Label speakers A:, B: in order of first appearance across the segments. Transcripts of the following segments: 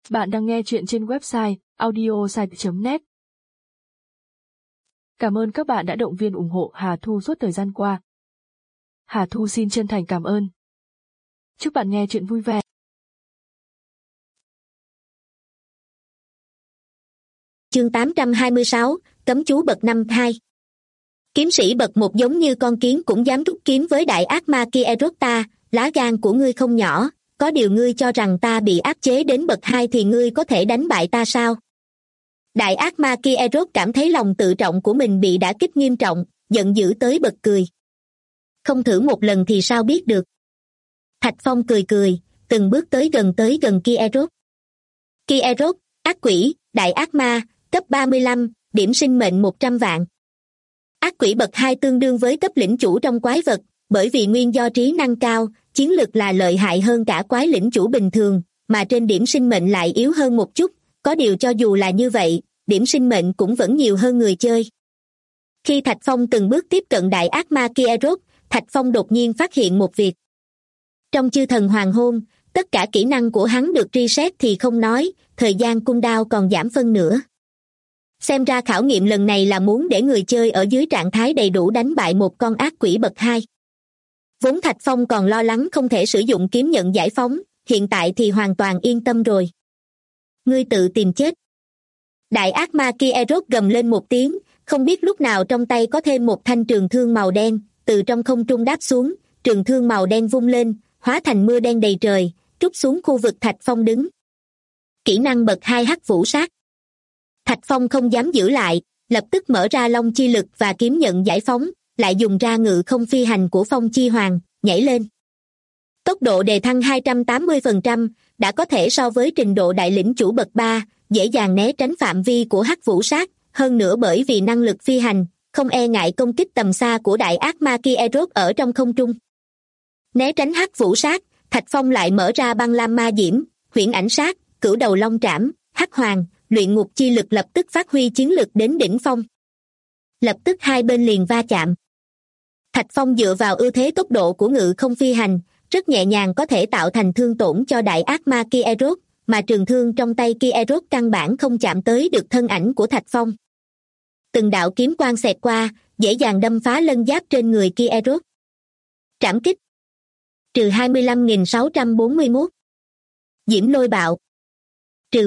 A: Bạn đang nghe chuyện trên website audiosite.net. Cảm ơn các bạn đã động viên ủng hộ Hà Thu suốt thời gian qua. Hà Thu xin chân thành cảm ơn. Chúc bạn nghe chuyện vui vẻ.
B: Chương 826, Cấm chú bậc 5-2. Kiếm sĩ bậc 1 giống như con kiến cũng dám rút kiếm với đại ác ma Kieros ta, lá gan của ngươi không nhỏ, có điều ngươi cho rằng ta bị áp chế đến bậc 2 thì ngươi có thể đánh bại ta sao? Đại ác ma Kieros cảm thấy lòng tự trọng của mình bị đả kích nghiêm trọng, giận dữ tới bật cười. Không thử một lần thì sao biết được? Thạch Phong cười cười, từng bước tới gần Kieros. Kieros, ác quỷ, đại ác ma, cấp 35, điểm sinh mệnh 100 vạn. Ác quỷ bậc 2 tương đương với cấp lĩnh chủ trong quái vật, bởi vì nguyên do trí năng cao, chiến lực là lợi hại hơn cả quái lĩnh chủ bình thường, mà trên điểm sinh mệnh lại yếu hơn một chút, có điều cho dù là như vậy, điểm sinh mệnh cũng vẫn nhiều hơn người chơi. Khi Thạch Phong từng bước tiếp cận đại ác ma Kieros, Thạch Phong đột nhiên phát hiện một việc. Trong chư thần hoàng hôn, tất cả kỹ năng của hắn được reset thì không nói, thời gian cooldown còn giảm phân nửa. Xem ra khảo nghiệm lần này là muốn để người chơi ở dưới trạng thái đầy đủ đánh bại một con ác quỷ bậc 2. Vốn Thạch Phong còn lo lắng không thể sử dụng kiếm nhận giải phóng, hiện tại thì hoàn toàn yên tâm rồi. Ngươi tự tìm chết. Đại ác ma Kieros gầm lên một tiếng, không biết lúc nào trong tay có thêm một thanh trường thương màu đen, từ trong không trung đáp xuống, trường thương màu đen vung lên, hóa thành mưa đen đầy trời, trút xuống khu vực Thạch Phong đứng. Kỹ năng bậc 2 hắc vũ sát. Thạch Phong không dám giữ lại, lập tức mở ra long chi lực và kiếm nhận giải phóng, lại dùng ra ngự không phi hành của Phong Chi Hoàng, nhảy lên. Tốc độ đề thăng 280%, đã có thể so với trình độ đại lĩnh chủ bậc 3, dễ dàng né tránh phạm vi của hắc vũ sát, hơn nữa bởi vì năng lực phi hành, không e ngại công kích tầm xa của đại ác ma Kieros ở trong không trung. Né tránh hắc vũ sát, Thạch Phong lại mở ra băng lam ma diễm, huyễn ảnh sát, cửu đầu long trảm, hắc hoàng, luyện ngục chi lực lập tức phát huy chiến lực đến đỉnh phong. Lập tức hai bên liền va chạm. Thạch Phong dựa vào ưu thế tốc độ của ngự không phi hành, rất nhẹ nhàng có thể tạo thành thương tổn cho đại ác ma Kieros, mà trường thương trong tay Kieros căn bản không chạm tới được thân ảnh của Thạch Phong. Từng đạo kiếm quang xẹt qua, dễ dàng đâm phá lân giáp trên người Kieros. Trảm kích. Trừ 25.641. Diễm lôi bạo. Trừ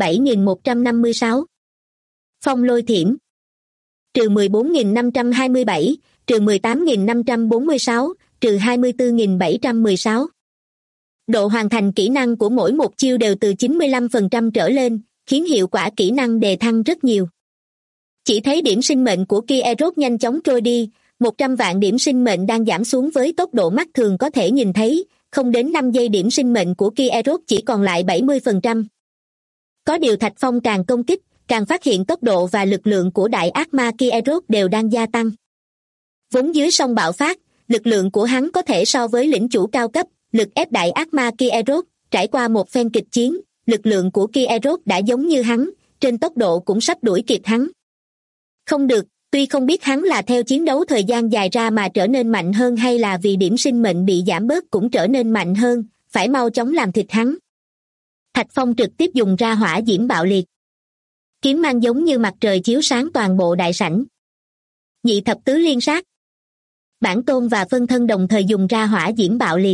B: 47.156. Phong lôi thiểm. Trừ 14.527, trừ 18.546, trừ 24.716. Độ hoàn thành kỹ năng của mỗi một chiêu đều từ 95% trở lên, khiến hiệu quả kỹ năng đề thăng rất nhiều. Chỉ thấy điểm sinh mệnh của Kieros nhanh chóng trôi đi, 100 vạn điểm sinh mệnh đang giảm xuống với tốc độ mắt thường có thể nhìn thấy, không đến 5 giây điểm sinh mệnh của Kieros chỉ còn lại 70%. Có điều Thạch Phong càng công kích, càng phát hiện tốc độ và lực lượng của đại ác ma Kieros đều đang gia tăng. Vốn dưới sông bạo phát, lực lượng của hắn có thể so với lĩnh chủ cao cấp, lực ép đại ác ma Kieros, trải qua một phen kịch chiến, lực lượng của Kieros đã giống như hắn, trên tốc độ cũng sắp đuổi kịp hắn. Không được, tuy không biết hắn là theo chiến đấu thời gian dài ra mà trở nên mạnh hơn hay là vì điểm sinh mệnh bị giảm bớt cũng trở nên mạnh hơn, phải mau chóng làm thịt hắn. Thạch Phong trực tiếp dùng ra hỏa diễm bạo liệt. Kiếm mang giống như mặt trời chiếu sáng toàn bộ đại sảnh. Nhị thập tứ liên sát. Bản tôn và phân thân đồng thời dùng ra hỏa diễm bạo liệt.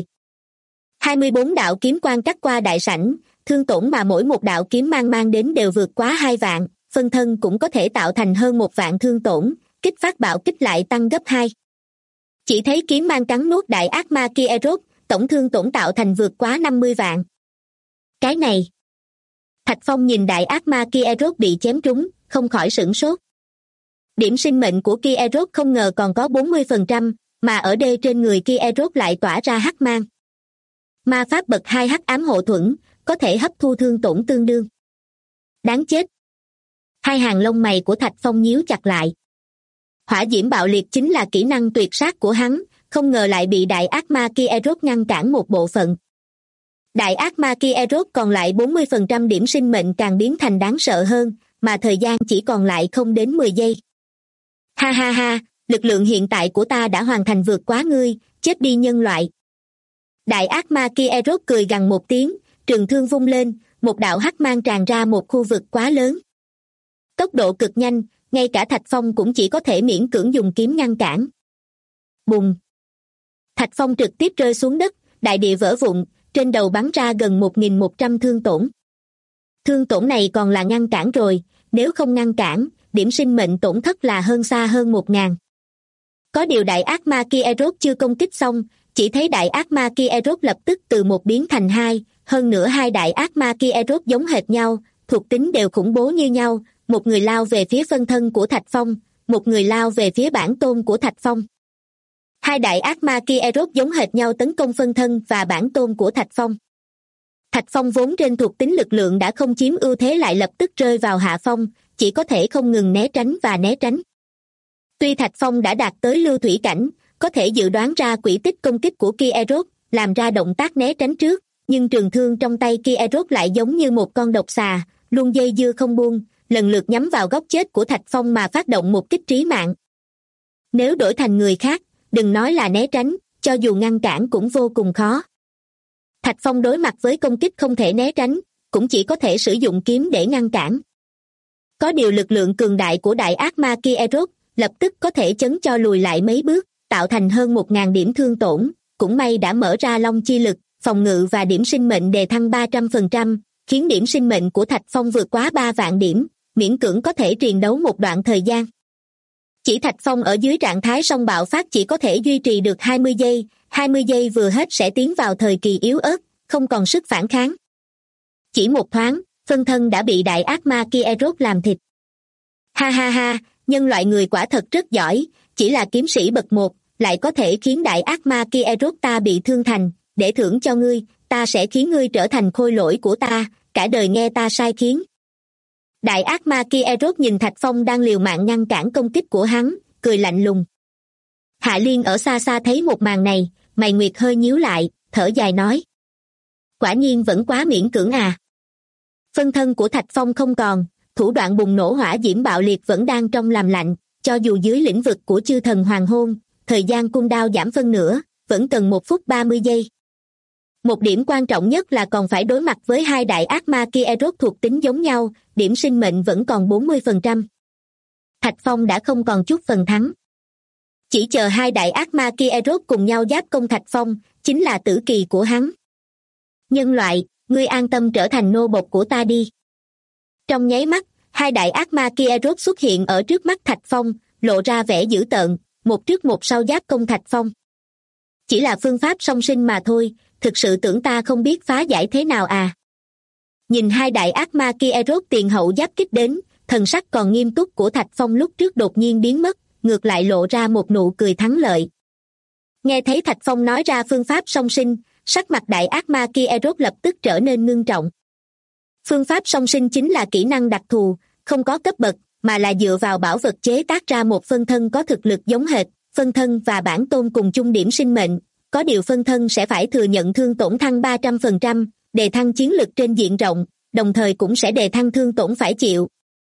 B: 24 đạo kiếm quang cắt qua đại sảnh, thương tổn mà mỗi một đạo kiếm mang đến đều vượt quá 2 vạn, phân thân cũng có thể tạo thành hơn 1 vạn thương tổn, kích phát bạo kích lại tăng gấp 2. Chỉ thấy kiếm mang cắn nuốt đại ác ma Kieros, tổng thương tổn tạo thành vượt quá 50 vạn. Cái này. Thạch Phong nhìn đại ác ma Kieros bị chém trúng, không khỏi sửng sốt. Điểm sinh mệnh của Kieros không ngờ còn có 40%, mà ở đây trên người Kieros lại tỏa ra hắc mang. Ma pháp bậc 2 hắc ám hộ thuẫn, có thể hấp thu thương tổn tương đương. Đáng chết. Hai hàng lông mày của Thạch Phong nhíu chặt lại. Hỏa diễm bạo liệt chính là kỹ năng tuyệt sát của hắn, không ngờ lại bị đại ác ma Kieros ngăn cản một bộ phận. Đại ác ma Kieros còn lại 40% điểm sinh mệnh càng biến thành đáng sợ hơn, mà thời gian chỉ còn lại không đến 10 giây. Ha ha ha, lực lượng hiện tại của ta đã hoàn thành vượt quá ngươi, chết đi nhân loại. Đại ác ma Kieros cười gằn một tiếng, trường thương vung lên, một đạo hắc mang tràn ra một khu vực quá lớn. Tốc độ cực nhanh, ngay cả Thạch Phong cũng chỉ có thể miễn cưỡng dùng kiếm ngăn cản. Bùng! Thạch Phong trực tiếp rơi xuống đất, đại địa vỡ vụn, trên đầu bắn ra gần 1.100 thương tổn. Thương tổn này còn là ngăn cản rồi, nếu không ngăn cản, điểm sinh mệnh tổn thất là xa hơn 1.000. Có điều đại ác ma Kieros chưa công kích xong, chỉ thấy đại ác ma Kieros lập tức từ một biến thành hai, hơn nữa hai đại ác ma Kieros giống hệt nhau, thuộc tính đều khủng bố như nhau, một người lao về phía phân thân của Thạch Phong, một người lao về phía bản tôn của Thạch Phong. Hai đại ác ma Kieros giống hệt nhau tấn công phân thân và bản tôn của Thạch Phong. Thạch Phong vốn trên thuộc tính lực lượng đã không chiếm ưu thế lại lập tức rơi vào hạ phong, chỉ có thể không ngừng né tránh và né tránh. Tuy Thạch Phong đã đạt tới lưu thủy cảnh, có thể dự đoán ra quỹ tích công kích của Kieros, làm ra động tác né tránh trước, nhưng trường thương trong tay Kieros lại giống như một con độc xà, luôn dây dưa không buông, lần lượt nhắm vào góc chết của Thạch Phong mà phát động một kích trí mạng. Nếu đổi thành người khác, đừng nói là né tránh, cho dù ngăn cản cũng vô cùng khó. Thạch Phong đối mặt với công kích không thể né tránh, cũng chỉ có thể sử dụng kiếm để ngăn cản. Có điều lực lượng cường đại của đại ác ma Kieros lập tức có thể chấn cho lùi lại mấy bước, tạo thành hơn 1.000 điểm thương tổn, cũng may đã mở ra long chi lực, phòng ngự và điểm sinh mệnh đề thăng 300%, khiến điểm sinh mệnh của Thạch Phong vượt quá 3 vạn điểm, miễn cưỡng có thể triền đấu một đoạn thời gian. Chỉ Thạch Phong ở dưới trạng thái song bạo phát chỉ có thể duy trì được 20 giây vừa hết sẽ tiến vào thời kỳ yếu ớt, không còn sức phản kháng. Chỉ một thoáng, phân thân đã bị đại ác ma Kieros làm thịt. Ha ha ha, nhân loại người quả thật rất giỏi, chỉ là kiếm sĩ bậc 1, lại có thể khiến đại ác ma Kieros ta bị thương thành, để thưởng cho ngươi, ta sẽ khiến ngươi trở thành khôi lỗi của ta, cả đời nghe ta sai khiến. Đại ác ma Kieros nhìn Thạch Phong đang liều mạng ngăn cản công kích của hắn, cười lạnh lùng. Hạ Liên ở xa xa thấy một màn này, mày nguyệt hơi nhíu lại, thở dài nói. Quả nhiên vẫn quá miễn cưỡng à. Phân thân của Thạch Phong không còn, thủ đoạn bùng nổ hỏa diễm bạo liệt vẫn đang trong làm lạnh, cho dù dưới lĩnh vực của chư thần hoàng hôn, thời gian cung đao giảm phân nửa, vẫn cần 1 phút 30 giây. Một điểm quan trọng nhất là còn phải đối mặt với hai đại ác ma Kieros thuộc tính giống nhau, điểm sinh mệnh vẫn còn 40%. Thạch Phong đã không còn chút phần thắng. Chỉ chờ hai đại ác ma Kieros cùng nhau giáp công Thạch Phong, chính là tử kỳ của hắn. Nhân loại, ngươi an tâm trở thành nô bộc của ta đi. Trong nháy mắt, hai đại ác ma Kieros xuất hiện ở trước mắt Thạch Phong, lộ ra vẻ dữ tợn, một trước một sau giáp công Thạch Phong. Chỉ là phương pháp song sinh mà thôi, thực sự tưởng ta không biết phá giải thế nào à. Nhìn hai đại ác ma Kieros tiền hậu giáp kích đến, thần sắc còn nghiêm túc của Thạch Phong lúc trước đột nhiên biến mất, ngược lại lộ ra một nụ cười thắng lợi. Nghe thấy Thạch Phong nói ra phương pháp song sinh, sắc mặt đại ác ma Kieros lập tức trở nên ngưng trọng. Phương pháp song sinh chính là kỹ năng đặc thù, không có cấp bậc, mà là dựa vào bảo vật chế tác ra một phân thân có thực lực giống hệt, phân thân và bản tôn cùng chung điểm sinh mệnh, có điều phân thân sẽ phải thừa nhận thương tổn thăng 300%, đề thăng chiến lực trên diện rộng, đồng thời cũng sẽ đề thăng thương tổn phải chịu.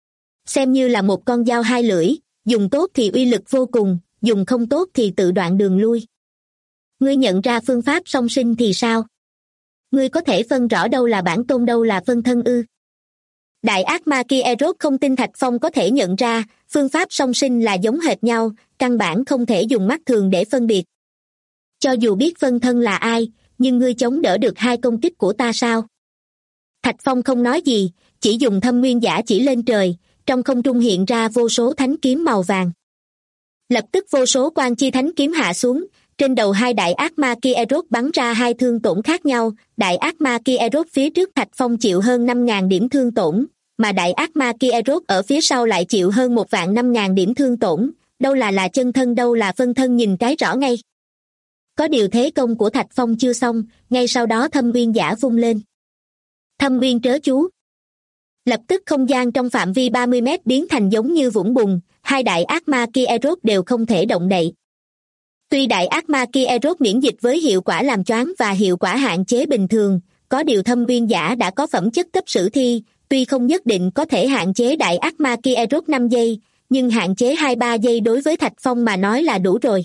B: Xem như là một con dao hai lưỡi, dùng tốt thì uy lực vô cùng, dùng không tốt thì tự đoạn đường lui. Ngươi nhận ra phương pháp song sinh thì sao? Ngươi có thể phân rõ đâu là bản tôn đâu là phân thân ư? Đại ác ma Kieros không tin Thạch Phong có thể nhận ra, phương pháp song sinh là giống hệt nhau, căn bản không thể dùng mắt thường để phân biệt. Cho dù biết phân thân là ai, nhưng ngươi chống đỡ được hai công kích của ta sao? Thạch Phong không nói gì, chỉ dùng thâm nguyên giả chỉ lên trời, trong không trung hiện ra vô số thánh kiếm màu vàng. Lập tức vô số quang chi thánh kiếm hạ xuống, trên đầu hai đại ác ma Kieros bắn ra hai thương tổn khác nhau, đại ác ma Kieros phía trước Thạch Phong chịu hơn 5.000 điểm thương tổn, mà đại ác ma Kieros ở phía sau lại chịu hơn 1.500.000 điểm thương tổn, đâu là chân thân đâu là phân thân nhìn cái rõ ngay. Có điều thế công của Thạch Phong chưa xong, ngay sau đó thâm nguyên giả vung lên. Thâm nguyên trớ chú. Lập tức không gian trong phạm vi 30 mét biến thành giống như vũng bùn, hai đại ác ma Kieros đều không thể động đậy. Tuy đại ác ma Kieros miễn dịch với hiệu quả làm choáng và hiệu quả hạn chế bình thường, có điều thâm nguyên giả đã có phẩm chất cấp sử thi, tuy không nhất định có thể hạn chế đại ác ma Kieros 5 giây, nhưng hạn chế 2-3 giây đối với Thạch Phong mà nói là đủ rồi.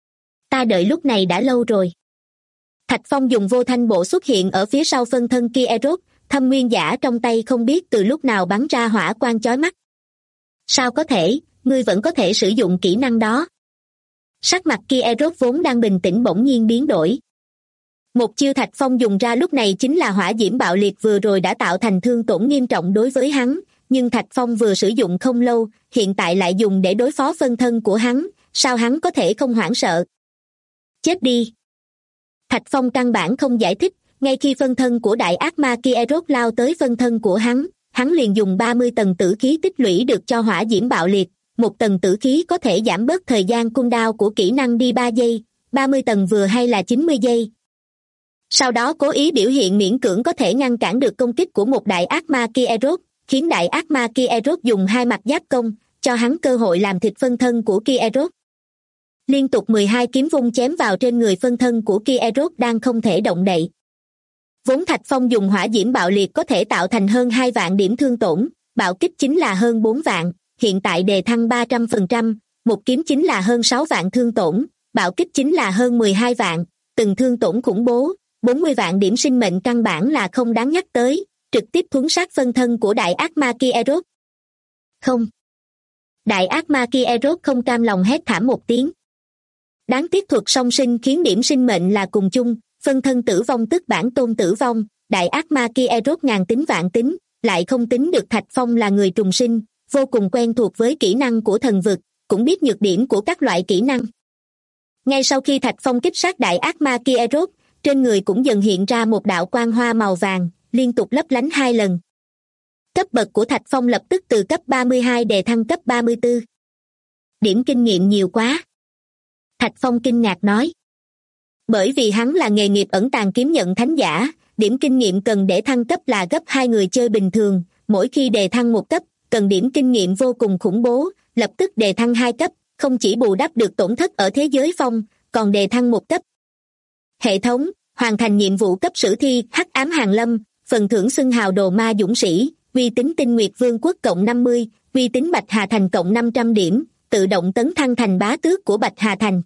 B: Ta đợi lúc này đã lâu rồi. Thạch Phong dùng vô thanh bộ xuất hiện ở phía sau phân thân Kieros, Thâm nguyên giả trong tay không biết từ lúc nào bắn ra hỏa quang chói mắt. Sao có thể, ngươi vẫn có thể sử dụng kỹ năng đó? Sắc mặt kia Eros vốn đang bình tĩnh bỗng nhiên biến đổi. Một chiêu Thạch Phong dùng ra lúc này chính là hỏa diễm bạo liệt vừa rồi đã tạo thành thương tổn nghiêm trọng đối với hắn, nhưng Thạch Phong vừa sử dụng không lâu, hiện tại lại dùng để đối phó phân thân của hắn, sao hắn có thể không hoảng sợ? Chết đi! Thạch Phong căn bản không giải thích, ngay khi phân thân của đại ác ma kia Eros lao tới phân thân của hắn liền dùng 30 tầng tử khí tích lũy được cho hỏa diễm bạo liệt, một tầng tử khí có thể giảm bớt thời gian cooldown của kỹ năng đi 3 giây, 30 tầng vừa hay là 90 giây. Sau đó cố ý biểu hiện miễn cưỡng có thể ngăn cản được công kích của một đại ác ma kia Eros, khiến đại ác ma kia Eros dùng hai mặt giáp công, cho hắn cơ hội làm thịt phân thân của kia Eros. Liên tục 12 kiếm vung chém vào trên người phân thân của kia Eros đang không thể động đậy. Vốn Thạch Phong dùng hỏa diễm bạo liệt có thể tạo thành hơn 2 vạn điểm thương tổn, bạo kích chính là hơn 4 vạn, hiện tại đề thăng 300%, một kiếm chính là hơn 6 vạn thương tổn, bạo kích chính là hơn 12 vạn, từng thương tổn khủng bố, 40 vạn điểm sinh mệnh căn bản là không đáng nhắc tới, trực tiếp thuấn sát phân thân của đại ác ma kia Eros. Không. Đại ác ma kia Eros không cam lòng hét thảm một tiếng. Đáng tiếc thuật song sinh khiến điểm sinh mệnh là cùng chung, phân thân tử vong tức bản tôn tử vong, đại ác ma kia Eros ngàn tính vạn tính, lại không tính được Thạch Phong là người trùng sinh, vô cùng quen thuộc với kỹ năng của thần vực, cũng biết nhược điểm của các loại kỹ năng. Ngay sau khi Thạch Phong kích sát đại ác ma kia Eros, trên người cũng dần hiện ra một đạo quang hoa màu vàng, liên tục lấp lánh 2 lần. Cấp bậc của Thạch Phong lập tức từ cấp 32 đề thăng cấp 34. Điểm kinh nghiệm nhiều quá. Thạch Phong kinh ngạc nói. Bởi vì hắn là nghề nghiệp ẩn tàng kiếm nhận thánh giả, điểm kinh nghiệm cần để thăng cấp là gấp 2 người chơi bình thường, mỗi khi đề thăng một cấp, cần điểm kinh nghiệm vô cùng khủng bố, lập tức đề thăng 2 cấp, không chỉ bù đắp được tổn thất ở thế giới phong, còn đề thăng 1 cấp. Hệ thống, hoàn thành nhiệm vụ cấp sử thi Hắc Ám Hàn Lâm, phần thưởng xưng hào đồ ma dũng sĩ, uy tín Tinh Nguyệt Vương quốc cộng 50, uy tín Bạch Hà Thành cộng 500 điểm, tự động tấn thăng thành bá tước của Bạch Hà Thành.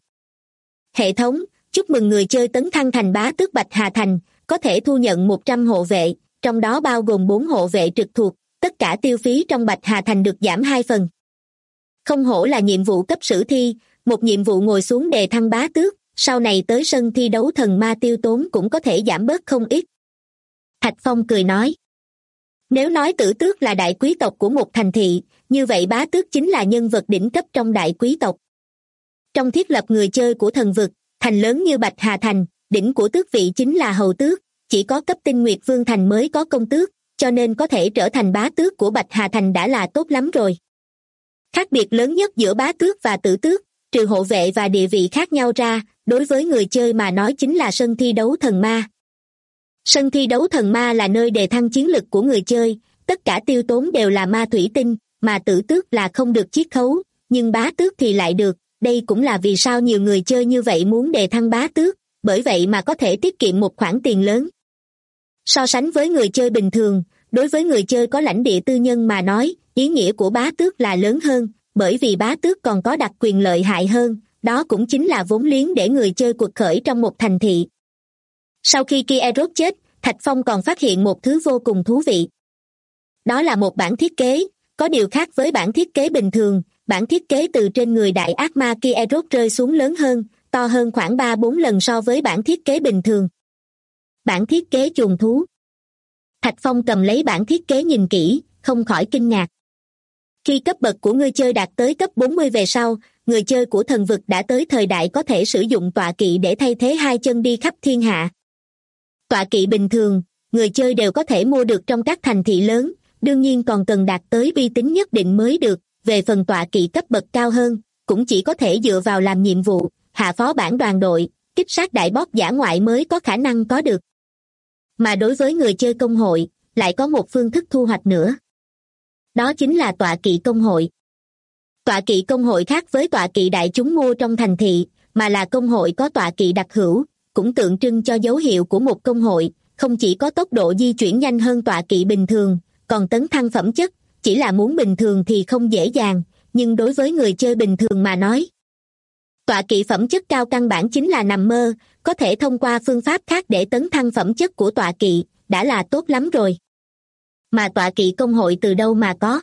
B: Hệ thống, chúc mừng người chơi tấn thăng thành bá tước Bạch Hà Thành, có thể thu nhận 100 hộ vệ, trong đó bao gồm 4 hộ vệ trực thuộc, tất cả tiêu phí trong Bạch Hà Thành được giảm 2 phần. Không hổ là nhiệm vụ cấp sử thi, một nhiệm vụ ngồi xuống đề thăng bá tước, sau này tới sân thi đấu thần ma tiêu tốn cũng có thể giảm bớt không ít. Thạch Phong cười nói. Nếu nói tử tước là đại quý tộc của một thành thị, như vậy bá tước chính là nhân vật đỉnh cấp trong đại quý tộc. Trong thiết lập người chơi của thần vực, thành lớn như Bạch Hà Thành, đỉnh của tước vị chính là hầu tước, chỉ có cấp Tinh Nguyệt Vương Thành mới có công tước, cho nên có thể trở thành bá tước của Bạch Hà Thành đã là tốt lắm rồi. Khác biệt lớn nhất giữa bá tước và tử tước, trừ hộ vệ và địa vị khác nhau ra, đối với người chơi mà nói chính là sân thi đấu thần ma. Sân thi đấu thần ma là nơi đề thăng chiến lực của người chơi, tất cả tiêu tốn đều là ma thủy tinh, mà tử tước là không được chiết khấu, nhưng bá tước thì lại được, đây cũng là vì sao nhiều người chơi như vậy muốn đề thăng bá tước, bởi vậy mà có thể tiết kiệm một khoản tiền lớn. So sánh với người chơi bình thường, đối với người chơi có lãnh địa tư nhân mà nói, ý nghĩa của bá tước là lớn hơn, bởi vì bá tước còn có đặc quyền lợi hại hơn, đó cũng chính là vốn liếng để người chơi quật khởi trong một thành thị. Sau khi kia Eros chết, Thạch Phong còn phát hiện một thứ vô cùng thú vị. Đó là một bản thiết kế, có điều khác với bản thiết kế bình thường, bản thiết kế từ trên người đại ác ma kia Eros rơi xuống lớn hơn, to hơn khoảng 3-4 lần so với bản thiết kế bình thường. Bản thiết kế chuồng thú. Thạch Phong cầm lấy bản thiết kế nhìn kỹ, không khỏi kinh ngạc. Khi cấp bậc của người chơi đạt tới cấp 40 về sau, người chơi của thần vực đã tới thời đại có thể sử dụng tọa kỵ để thay thế hai chân đi khắp thiên hạ. Tọa kỵ bình thường, người chơi đều có thể mua được trong các thành thị lớn, đương nhiên còn cần đạt tới uy tín nhất định mới được, về phần tọa kỵ cấp bậc cao hơn, cũng chỉ có thể dựa vào làm nhiệm vụ, hạ phó bản đoàn đội, kích sát đại boss dã ngoại mới có khả năng có được. Mà đối với người chơi công hội, lại có một phương thức thu hoạch nữa. Đó chính là tọa kỵ công hội. Tọa kỵ công hội khác với tọa kỵ đại chúng mua trong thành thị, mà là công hội có tọa kỵ đặc hữu, cũng tượng trưng cho dấu hiệu của một công hội, không chỉ có tốc độ di chuyển nhanh hơn tọa kỵ bình thường, còn tấn thăng phẩm chất, chỉ là muốn bình thường thì không dễ dàng, nhưng đối với người chơi bình thường mà nói. Tọa kỵ phẩm chất cao căn bản chính là nằm mơ, có thể thông qua phương pháp khác để tấn thăng phẩm chất của tọa kỵ, đã là tốt lắm rồi. Mà tọa kỵ công hội từ đâu mà có?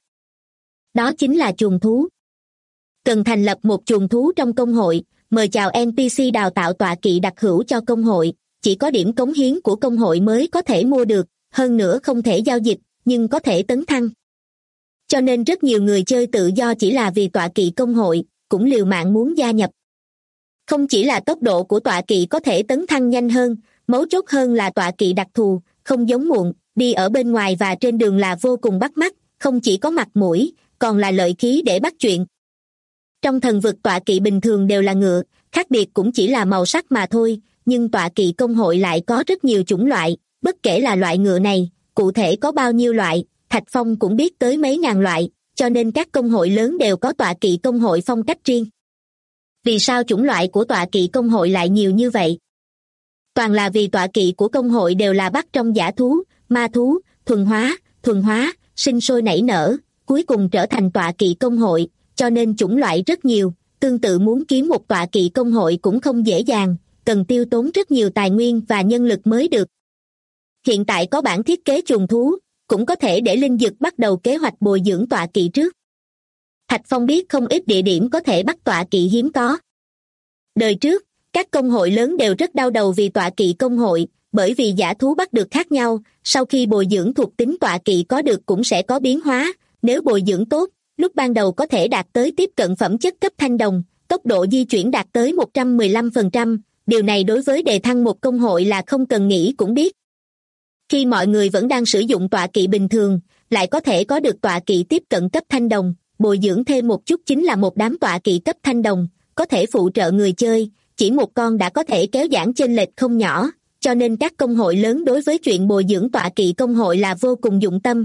B: Đó chính là chuồng thú. Cần thành lập một chuồng thú trong công hội, mời chào NPC đào tạo tọa kỵ đặc hữu cho công hội, chỉ có điểm cống hiến của công hội mới có thể mua được, hơn nữa không thể giao dịch, nhưng có thể tấn thăng. Cho nên rất nhiều người chơi tự do chỉ là vì tọa kỵ công hội, cũng liều mạng muốn gia nhập. Không chỉ là tốc độ của tọa kỵ có thể tấn thăng nhanh hơn, mấu chốt hơn là tọa kỵ đặc thù, không giống muộn, đi ở bên ngoài và trên đường là vô cùng bắt mắt, không chỉ có mặt mũi, còn là lợi khí để bắt chuyện. Trong thần vực tọa kỵ bình thường đều là ngựa, khác biệt cũng chỉ là màu sắc mà thôi, nhưng tọa kỵ công hội lại có rất nhiều chủng loại, bất kể là loại ngựa này, cụ thể có bao nhiêu loại, Thạch Phong cũng biết tới mấy ngàn loại, cho nên các công hội lớn đều có tọa kỵ công hội phong cách riêng. Vì sao chủng loại của tọa kỵ công hội lại nhiều như vậy? Toàn là vì tọa kỵ của công hội đều là bắt trong dã thú, ma thú, thuần hóa, sinh sôi nảy nở, cuối cùng trở thành tọa kỵ công hội, cho nên chủng loại rất nhiều, tương tự muốn kiếm một tọa kỵ công hội cũng không dễ dàng, cần tiêu tốn rất nhiều tài nguyên và nhân lực mới được. Hiện tại có bản thiết kế chuồng thú, cũng có thể để Linh Dực bắt đầu kế hoạch bồi dưỡng tọa kỵ trước. Thạch Phong biết không ít địa điểm có thể bắt tọa kỵ hiếm có. Đời trước, các công hội lớn đều rất đau đầu vì tọa kỵ công hội, bởi vì dã thú bắt được khác nhau, sau khi bồi dưỡng thuộc tính tọa kỵ có được cũng sẽ có biến hóa, nếu bồi dưỡng tốt, lúc ban đầu có thể đạt tới tiếp cận phẩm chất cấp thanh đồng, tốc độ di chuyển đạt tới 115%, điều này đối với đề thăng một công hội là không cần nghĩ cũng biết. Khi mọi người vẫn đang sử dụng tọa kỵ bình thường, lại có thể có được tọa kỵ tiếp cận cấp thanh đồng, bồi dưỡng thêm một chút chính là một đám tọa kỵ cấp thanh đồng, có thể phụ trợ người chơi, chỉ một con đã có thể kéo giãn chênh lệch không nhỏ, cho nên các công hội lớn đối với chuyện bồi dưỡng tọa kỵ công hội là vô cùng dụng tâm.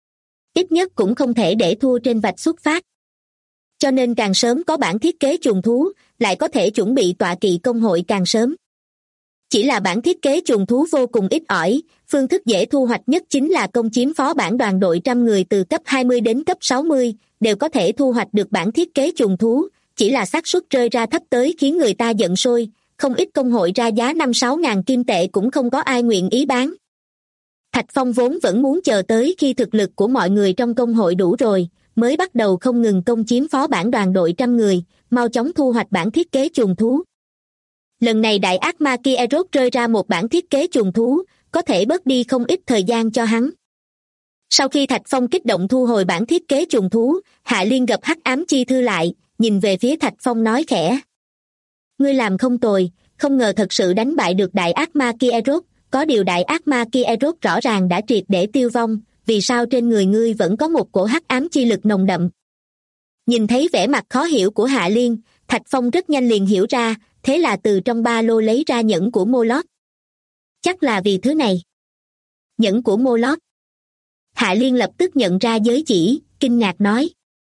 B: Ít nhất cũng không thể để thua trên vạch xuất phát. Cho nên càng sớm có bản thiết kế chuồng thú, lại có thể chuẩn bị tọa kỵ công hội càng sớm. Chỉ là bản thiết kế chuồng thú vô cùng ít ỏi, phương thức dễ thu hoạch nhất chính là công chiếm phó bản đoàn đội trăm người từ cấp 20 đến cấp 60, đều có thể thu hoạch được bản thiết kế chuồng thú, chỉ là xác suất rơi ra thấp tới khiến người ta giận sôi, không ít công hội ra giá 5-6 ngàn kim tệ cũng không có ai nguyện ý bán. Thạch Phong vốn vẫn muốn chờ tới khi thực lực của mọi người trong công hội đủ rồi, mới bắt đầu không ngừng công chiếm phó bản đoàn đội trăm người, mau chóng thu hoạch bản thiết kế chuồng thú. Lần này đại ác ma Kieros rơi ra một bản thiết kế chuồng thú, có thể bớt đi không ít thời gian cho hắn. Sau khi Thạch Phong kích động thu hồi bản thiết kế chuồng thú, Hạ Liên gặp hắc ám chi thư lại, nhìn về phía Thạch Phong nói khẽ. Ngươi làm không tồi, không ngờ thật sự đánh bại được đại ác ma Kieros, có điều đại ác ma Kieros rõ ràng đã triệt để tiêu vong, vì sao trên người ngươi vẫn có một cổ hắc ám chi lực nồng đậm? Nhìn thấy vẻ mặt khó hiểu của Hạ Liên, Thạch Phong rất nhanh liền hiểu ra, thế là từ trong ba lô lấy ra nhẫn của Moloch. Chắc là vì thứ này. Nhẫn của Moloch. Hạ Liên lập tức nhận ra giới chỉ, kinh ngạc nói.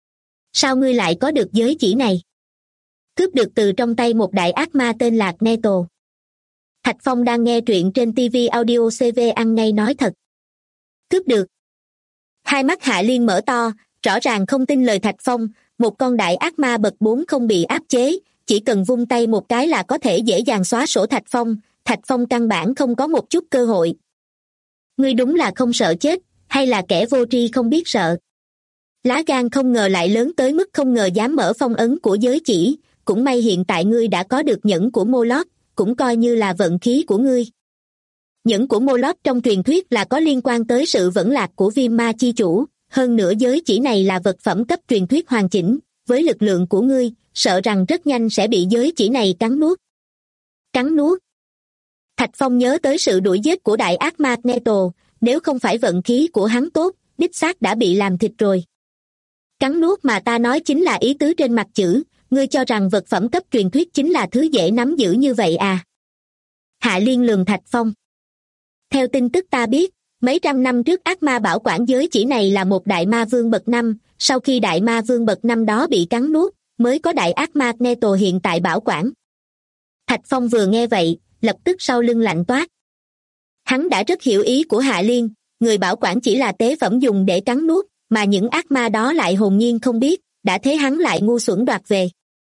B: Sao ngươi lại có được giới chỉ này? Cướp được từ trong tay một đại ác ma tên là Neto. Thạch Phong đang nghe truyện trên TV Audio CV ăn ngay nói thật. Cướp được. Hai mắt Hạ Liên mở to, rõ ràng không tin lời Thạch Phong, một con đại ác ma bậc 4 không bị áp chế, chỉ cần vung tay một cái là có thể dễ dàng xóa sổ Thạch Phong căn bản không có một chút cơ hội. Ngươi đúng là không sợ chết, hay là kẻ vô tri không biết sợ? Lá gan không ngờ lại lớn tới mức không ngờ dám mở phong ấn của giới chỉ, cũng may hiện tại ngươi đã có được nhẫn của Moloch, cũng coi như là vận khí của ngươi. Nhẫn của Moloch trong truyền thuyết là có liên quan tới sự vẫn lạc của Viêm Ma chi chủ, hơn nữa giới chỉ này là vật phẩm cấp truyền thuyết hoàn chỉnh, với lực lượng của ngươi, sợ rằng rất nhanh sẽ bị giới chỉ này cắn nuốt. Cắn nuốt. Thạch Phong nhớ tới sự đuổi giết của đại ác ma Neto, nếu không phải vận khí của hắn tốt, đích xác đã bị làm thịt rồi. Cắn nuốt mà ta nói chính là ý tứ trên mặt chữ, ngươi cho rằng vật phẩm cấp truyền thuyết chính là thứ dễ nắm giữ như vậy à? Hạ Liên lườm Thạch Phong. Theo tin tức ta biết, mấy trăm năm trước ác ma bảo quản giới chỉ này là một đại ma vương bậc 5, sau khi đại ma vương bậc 5 đó bị cắn nuốt, mới có đại ác ma Neto hiện tại bảo quản. Thạch Phong vừa nghe vậy, lập tức sau lưng lạnh toát. Hắn đã rất hiểu ý của Hạ Liên, người bảo quản chỉ là tế phẩm dùng để cắn nuốt, mà những ác ma đó lại hồn nhiên không biết, đã thế hắn lại ngu xuẩn đoạt về.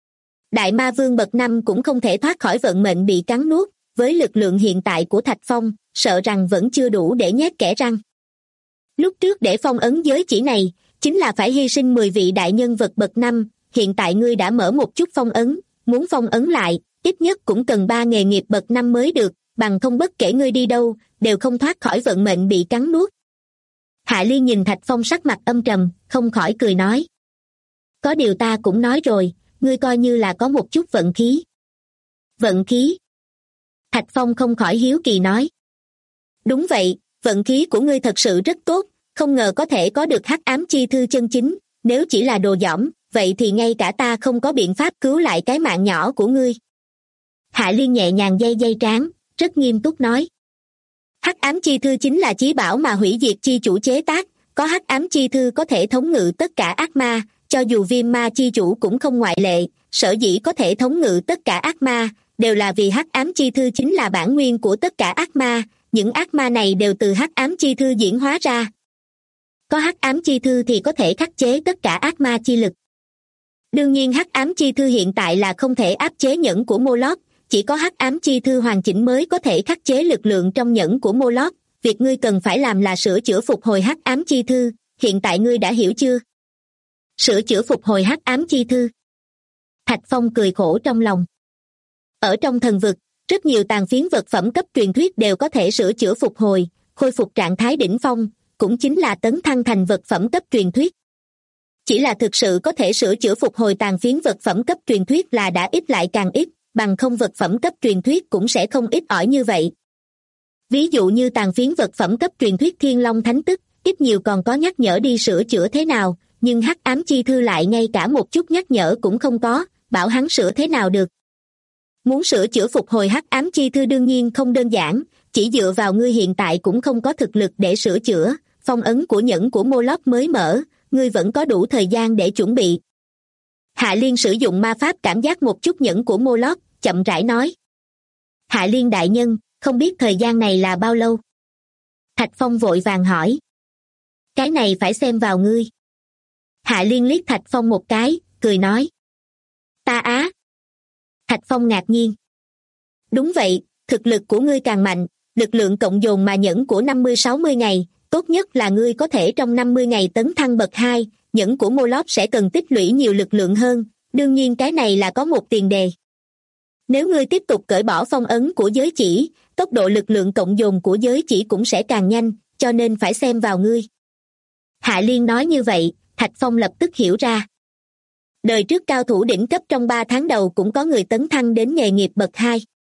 B: Đại ma vương bậc 5 cũng không thể thoát khỏi vận mệnh bị cắn nuốt, với lực lượng hiện tại của Thạch Phong, sợ rằng vẫn chưa đủ để nhét kẽ răng. Lúc trước để phong ấn giới chỉ này, chính là phải hy sinh 10 vị đại nhân vật bậc 5, hiện tại ngươi đã mở một chút phong ấn, muốn phong ấn lại, ít nhất cũng cần 3 nghề nghiệp bậc 5 mới được, bằng không bất kể ngươi đi đâu, đều không thoát khỏi vận mệnh bị cắn nuốt. Hạ Liên nhìn Thạch Phong sắc mặt âm trầm, không khỏi cười nói. Có điều ta cũng nói rồi, ngươi coi như là có một chút vận khí. Vận khí? Thạch Phong không khỏi hiếu kỳ nói. Đúng vậy, vận khí của ngươi thật sự rất tốt, không ngờ có thể có được hắc ám chi thư chân chính, nếu chỉ là đồ dỏm, vậy thì ngay cả ta không có biện pháp cứu lại cái mạng nhỏ của ngươi. Hạ Liên nhẹ nhàng day trán, rất nghiêm túc nói. Hắc ám chi thư chính là chí bảo mà hủy diệt chi chủ chế tác, có hắc ám chi thư có thể thống ngự tất cả ác ma, cho dù viêm ma chi chủ cũng không ngoại lệ, sở dĩ có thể thống ngự tất cả ác ma, đều là vì hắc ám chi thư chính là bản nguyên của tất cả ác ma, những ác ma này đều từ hắc ám chi thư diễn hóa ra. Có hắc ám chi thư thì có thể khắc chế tất cả ác ma chi lực. Đương nhiên hắc ám chi thư hiện tại là không thể áp chế nhẫn của Moloch, chỉ có hắc ám chi thư hoàn chỉnh mới có thể khắc chế lực lượng trong nhẫn của Moloch. Việc ngươi cần phải làm là sửa chữa phục hồi hắc ám chi thư, hiện tại ngươi đã hiểu chưa? Sửa chữa phục hồi hắc ám chi thư. Thạch Phong cười khổ trong lòng. Ở trong thần vực, rất nhiều tàn phiến vật phẩm cấp truyền thuyết đều có thể sửa chữa phục hồi, khôi phục trạng thái đỉnh phong, cũng chính là tấn thăng thành vật phẩm cấp truyền thuyết. Chỉ là thực sự có thể sửa chữa phục hồi tàn phiến vật phẩm cấp truyền thuyết là đã ít lại càng ít, bằng không vật phẩm cấp truyền thuyết cũng sẽ không ít ỏi như vậy. Ví dụ như tàn phiến vật phẩm cấp truyền thuyết Thiên Long Thánh Tức, ít nhiều còn có nhắc nhở đi sửa chữa thế nào, nhưng hắc ám chi thư lại ngay cả một chút nhắc nhở cũng không có, bảo hắn sửa thế nào được. Muốn sửa chữa phục hồi hắc ám chi thư đương nhiên không đơn giản, chỉ dựa vào ngươi hiện tại cũng không có thực lực để sửa chữa, phong ấn của nhẫn của Moloch mới mở, ngươi vẫn có đủ thời gian để chuẩn bị. Hạ Liên sử dụng ma pháp cảm giác một chút nhẫn của Moloch, chậm rãi nói. Hạ Liên đại nhân, không biết thời gian này là bao lâu? Thạch Phong vội vàng hỏi. Cái này phải xem vào ngươi. Hạ Liên liếc Thạch Phong một cái, cười nói. Ta á. Thạch Phong ngạc nhiên. Đúng vậy, thực lực của ngươi càng mạnh, lực lượng cộng dồn mà nhẫn của 50-60 ngày, tốt nhất là ngươi có thể trong 50 ngày tấn thăng bậc 2, nhẫn của Moloch sẽ cần tích lũy nhiều lực lượng hơn, đương nhiên cái này là có một tiền đề. Nếu ngươi tiếp tục cởi bỏ phong ấn của giới chỉ, tốc độ lực lượng cộng dồn của giới chỉ cũng sẽ càng nhanh, cho nên phải xem vào ngươi. Hạ Liên nói như vậy, Thạch Phong lập tức hiểu ra. Đời trước cao thủ đỉnh cấp trong 3 tháng đầu cũng có người tấn thăng đến nghề nghiệp bậc 2.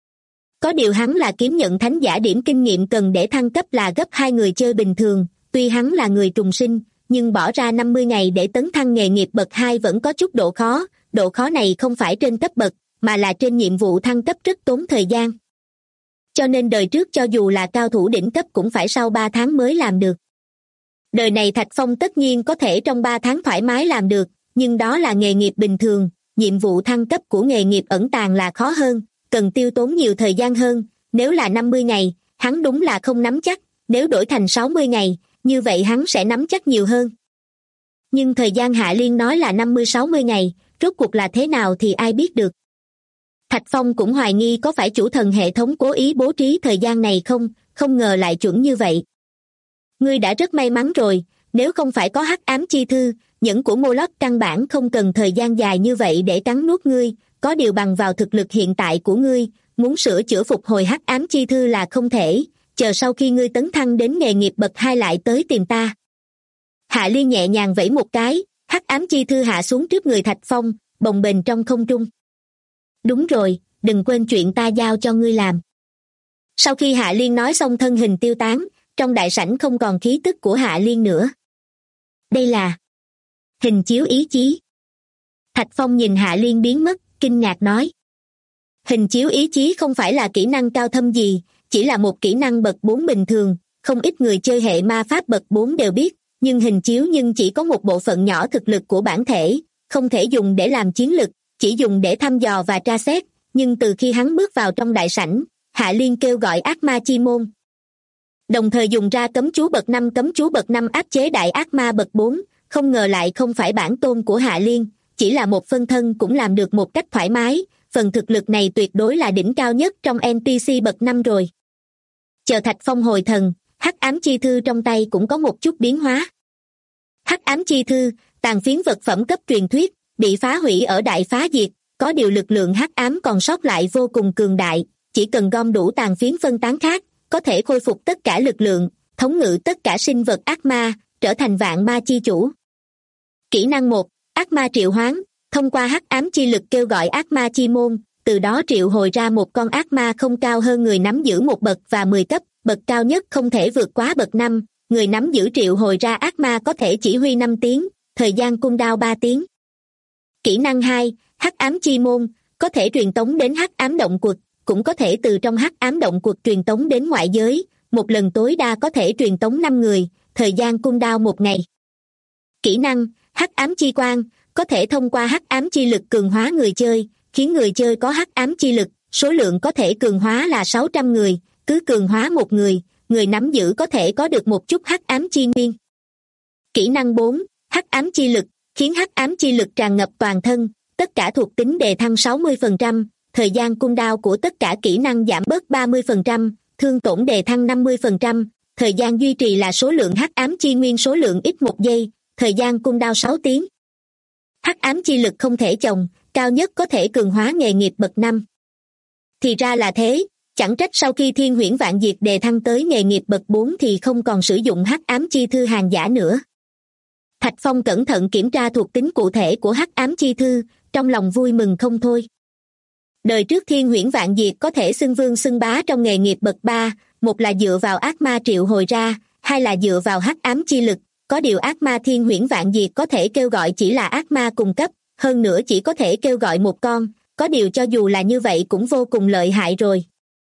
B: Có điều hắn là kiếm nhận thánh giả, điểm kinh nghiệm cần để thăng cấp là gấp 2 người chơi bình thường, tuy hắn là người trùng sinh, nhưng bỏ ra 50 ngày để tấn thăng nghề nghiệp bậc 2 vẫn có chút độ khó này không phải trên cấp bậc, mà là trên nhiệm vụ thăng cấp rất tốn thời gian. Cho nên đời trước cho dù là cao thủ đỉnh cấp cũng phải sau 3 tháng mới làm được. Đời này Thạch Phong tất nhiên có thể trong 3 tháng thoải mái làm được, nhưng đó là nghề nghiệp bình thường, nhiệm vụ thăng cấp của nghề nghiệp ẩn tàng là khó hơn, cần tiêu tốn nhiều thời gian hơn, nếu là 50 ngày, hắn đúng là không nắm chắc, nếu đổi thành 60 ngày, như vậy hắn sẽ nắm chắc nhiều hơn. Nhưng thời gian Hạ Liên nói là 50-60 ngày, rốt cuộc là thế nào thì ai biết được. Thạch Phong cũng hoài nghi có phải chủ thần hệ thống cố ý bố trí thời gian này không ngờ lại chuẩn như vậy. Ngươi đã rất may mắn rồi, nếu không phải có hắc ám chi thư, nhẫn của Moloch căn bản không cần thời gian dài như vậy để cắn nuốt ngươi, có điều bằng vào thực lực hiện tại của ngươi, muốn sửa chữa phục hồi hắc ám chi thư là không thể, chờ sau khi ngươi tấn thăng đến nghề nghiệp bậc 2 lại tới tìm ta. Hạ Liên nhẹ nhàng vẫy một cái, hắc ám chi thư hạ xuống trước người Thạch Phong, bồng bềnh trong không trung. Đúng rồi, đừng quên chuyện ta giao cho ngươi làm. Sau khi Hạ Liên nói xong thân hình tiêu tán, trong đại sảnh không còn khí tức của Hạ Liên nữa. Đây là hình chiếu ý chí. Thạch Phong nhìn Hạ Liên biến mất, kinh ngạc nói. Hình chiếu ý chí không phải là kỹ năng cao thâm gì, chỉ là một kỹ năng bậc 4 bình thường, không ít người chơi hệ ma pháp bậc 4 đều biết, nhưng hình chiếu chỉ có một bộ phận nhỏ thực lực của bản thể, không thể dùng để làm chiến lực, chỉ dùng để thăm dò và tra xét, nhưng từ khi hắn bước vào trong đại sảnh, Hạ Liên kêu gọi ác ma chi môn. Đồng thời dùng ra cấm chú bậc 5 áp chế đại ác ma bậc 4, không ngờ lại không phải bản tôn của Hạ Liên, chỉ là một phân thân cũng làm được một cách thoải mái, phần thực lực này tuyệt đối là đỉnh cao nhất trong NPC bậc 5 rồi. Chờ Thạch Phong hồi thần, hắc ám chi thư trong tay cũng có một chút biến hóa. Hắc ám chi thư, tàn phiến vật phẩm cấp truyền thuyết, bị phá hủy ở đại phá diệt, có điều lực lượng hắc ám còn sót lại vô cùng cường đại, chỉ cần gom đủ tàn phiến phân tán khác, có thể khôi phục tất cả lực lượng, thống ngự tất cả sinh vật ác ma, trở thành vạn ma chi chủ. Kỹ năng 1, ác ma triệu hoán, thông qua hắc ám chi lực kêu gọi ác ma chi môn, từ đó triệu hồi ra một con ác ma không cao hơn người nắm giữ một bậc và 10 cấp, bậc cao nhất không thể vượt quá bậc 5, người nắm giữ triệu hồi ra ác ma có thể chỉ huy 5 tiếng, thời gian cooldown 3 tiếng. Kỹ năng 2, hắc ám chi môn, có thể truyền tống đến hắc ám động quật, cũng có thể từ trong hắc ám động quật truyền tống đến ngoại giới, một lần tối đa có thể truyền tống 5 người, thời gian cooldown 1 ngày. Kỹ năng, hắc ám chi quang, có thể thông qua hắc ám chi lực cường hóa người chơi, khiến người chơi có hắc ám chi lực, số lượng có thể cường hóa là 600 người, cứ cường hóa một người nắm giữ có thể có được một chút hắc ám chi nguyên. Kỹ năng 4, hắc ám chi lực, khiến hắc ám chi lực tràn ngập toàn thân, tất cả thuộc tính đề thăng 60%, thời gian cooldown của tất cả kỹ năng giảm bớt 30%, thương tổn đề thăng 50%, thời gian duy trì là số lượng hắc ám chi nguyên số lượng ít 1 giây, thời gian cooldown 6 tiếng. Hắc ám chi lực không thể chồng, cao nhất có thể cường hóa nghề nghiệp bậc 5. Thì ra là thế, chẳng trách sau khi Thiên Huyễn Vạn Diệt đề thăng tới nghề nghiệp bậc 4 thì không còn sử dụng hắc ám chi thư hàng giả nữa. Thạch Phong cẩn thận kiểm tra thuộc tính cụ thể của hắc ám chi thư, trong lòng vui mừng không thôi. Đời trước Thiên Huyễn Vạn Diệt có thể xưng vương xưng bá trong nghề nghiệp bậc 3, một là dựa vào ác ma triệu hồi ra, hai là dựa vào hắc ám chi lực, có điều ác ma Thiên Huyễn Vạn Diệt có thể kêu gọi chỉ là ác ma cùng cấp, hơn nữa chỉ có thể kêu gọi một con, có điều cho dù là như vậy cũng vô cùng lợi hại rồi.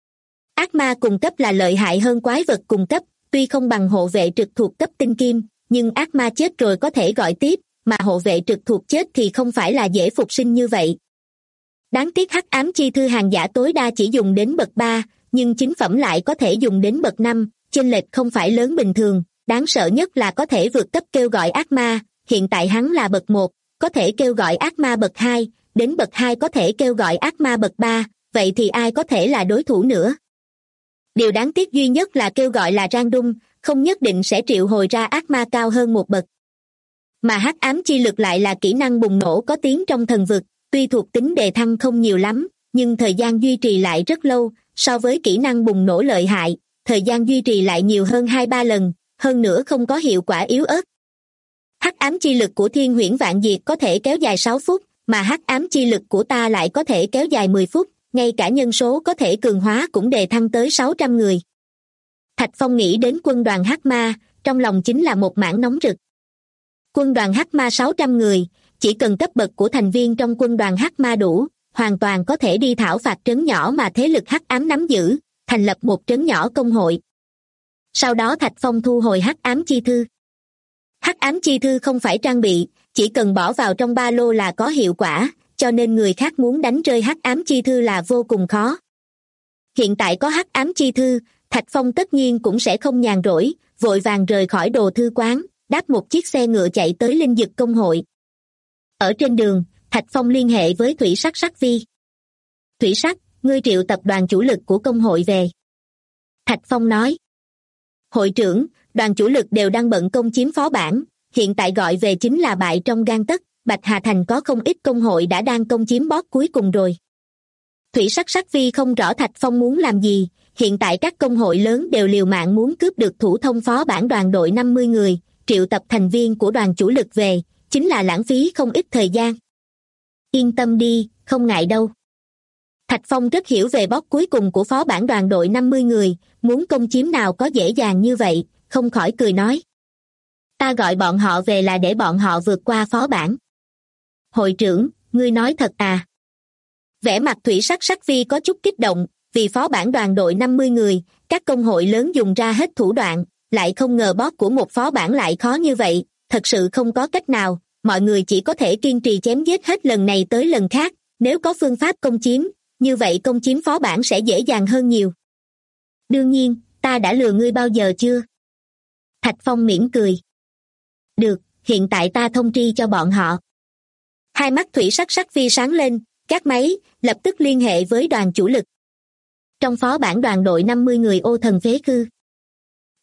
B: Ác ma cùng cấp là lợi hại hơn quái vật cùng cấp, tuy không bằng hộ vệ trực thuộc cấp tinh kim, nhưng ác ma chết rồi có thể gọi tiếp, mà hộ vệ trực thuộc chết thì không phải là dễ phục sinh như vậy. Đáng tiếc hắc ám chi thư hàng giả tối đa chỉ dùng đến bậc 3, nhưng chính phẩm lại có thể dùng đến bậc 5, chênh lệch không phải lớn bình thường, đáng sợ nhất là có thể vượt cấp kêu gọi ác ma, hiện tại hắn là bậc 1, có thể kêu gọi ác ma bậc 2, đến bậc 2 có thể kêu gọi ác ma bậc 3, vậy thì ai có thể là đối thủ nữa? Điều đáng tiếc duy nhất là kêu gọi là random, không nhất định sẽ triệu hồi ra ác ma cao hơn một bậc. Mà hắc ám chi lực lại là kỹ năng bùng nổ có tiếng trong thần vực, tuy thuộc tính đề thăng không nhiều lắm, nhưng thời gian duy trì lại rất lâu, so với kỹ năng bùng nổ lợi hại, thời gian duy trì lại nhiều hơn 2-3 lần, hơn nữa không có hiệu quả yếu ớt. Hắc ám chi lực của Thiên Huyễn Vạn Diệt có thể kéo dài 6 phút, mà hắc ám chi lực của ta lại có thể kéo dài 10 phút, ngay cả nhân số có thể cường hóa cũng đề thăng tới 600 người. Thạch Phong nghĩ đến quân đoàn hắc ma, trong lòng chính là một mảng nóng rực. Quân đoàn hắc ma 600 người, chỉ cần cấp bậc của thành viên trong quân đoàn hắc ma đủ, hoàn toàn có thể đi thảo phạt trấn nhỏ mà thế lực hắc ám nắm giữ, thành lập một trấn nhỏ công hội. Sau đó Thạch Phong thu hồi hắc ám chi thư. Hắc ám chi thư không phải trang bị, chỉ cần bỏ vào trong ba lô là có hiệu quả, cho nên người khác muốn đánh rơi hắc ám chi thư là vô cùng khó. Hiện tại có hắc ám chi thư, Thạch Phong tất nhiên cũng sẽ không nhàn rỗi, vội vàng rời khỏi đồ thư quán, đáp một chiếc xe ngựa chạy tới Linh Dực công hội. Ở trên đường, Thạch Phong liên hệ với Thủy Sắc Sắc Vi. Thủy Sắc, ngươi triệu tập đoàn chủ lực của công hội về. Thạch Phong nói. Hội trưởng, đoàn chủ lực đều đang bận công chiếm phó bản, hiện tại gọi về chính là bại trong gang tấc, Bạch Hà Thành có không ít công hội đã đang công chiếm boss cuối cùng rồi. Thủy Sắc Sắc Vi không rõ Thạch Phong muốn làm gì, hiện tại các công hội lớn đều liều mạng muốn cướp được thủ thông phó bản đoàn đội 50 người, triệu tập thành viên của đoàn chủ lực về, chính là lãng phí không ít thời gian. Yên tâm đi, không ngại đâu. Thạch Phong rất hiểu về boss cuối cùng của phó bản đoàn đội 50 người, muốn công chiếm nào có dễ dàng như vậy, không khỏi cười nói. Ta gọi bọn họ về là để bọn họ vượt qua phó bản. Hội trưởng, ngươi nói thật à? Vẻ mặt Thủy Sắc Sắc Vi có chút kích động, vì phó bản đoàn đội 50 người, các công hội lớn dùng ra hết thủ đoạn, lại không ngờ boss của một phó bản lại khó như vậy, thật sự không có cách nào, mọi người chỉ có thể kiên trì chém giết hết lần này tới lần khác, nếu có phương pháp công chiếm, như vậy công chiếm phó bản sẽ dễ dàng hơn nhiều. Đương nhiên, ta đã lừa ngươi bao giờ chưa? Thạch Phong mỉm cười. Được, hiện tại ta thông tri cho bọn họ. Hai mắt Thủy Sắc Sắc Vi sáng lên, các máy, lập tức liên hệ với đoàn chủ lực. Trong phó bản đoàn đội 50 người Ô Thần Phế Khư.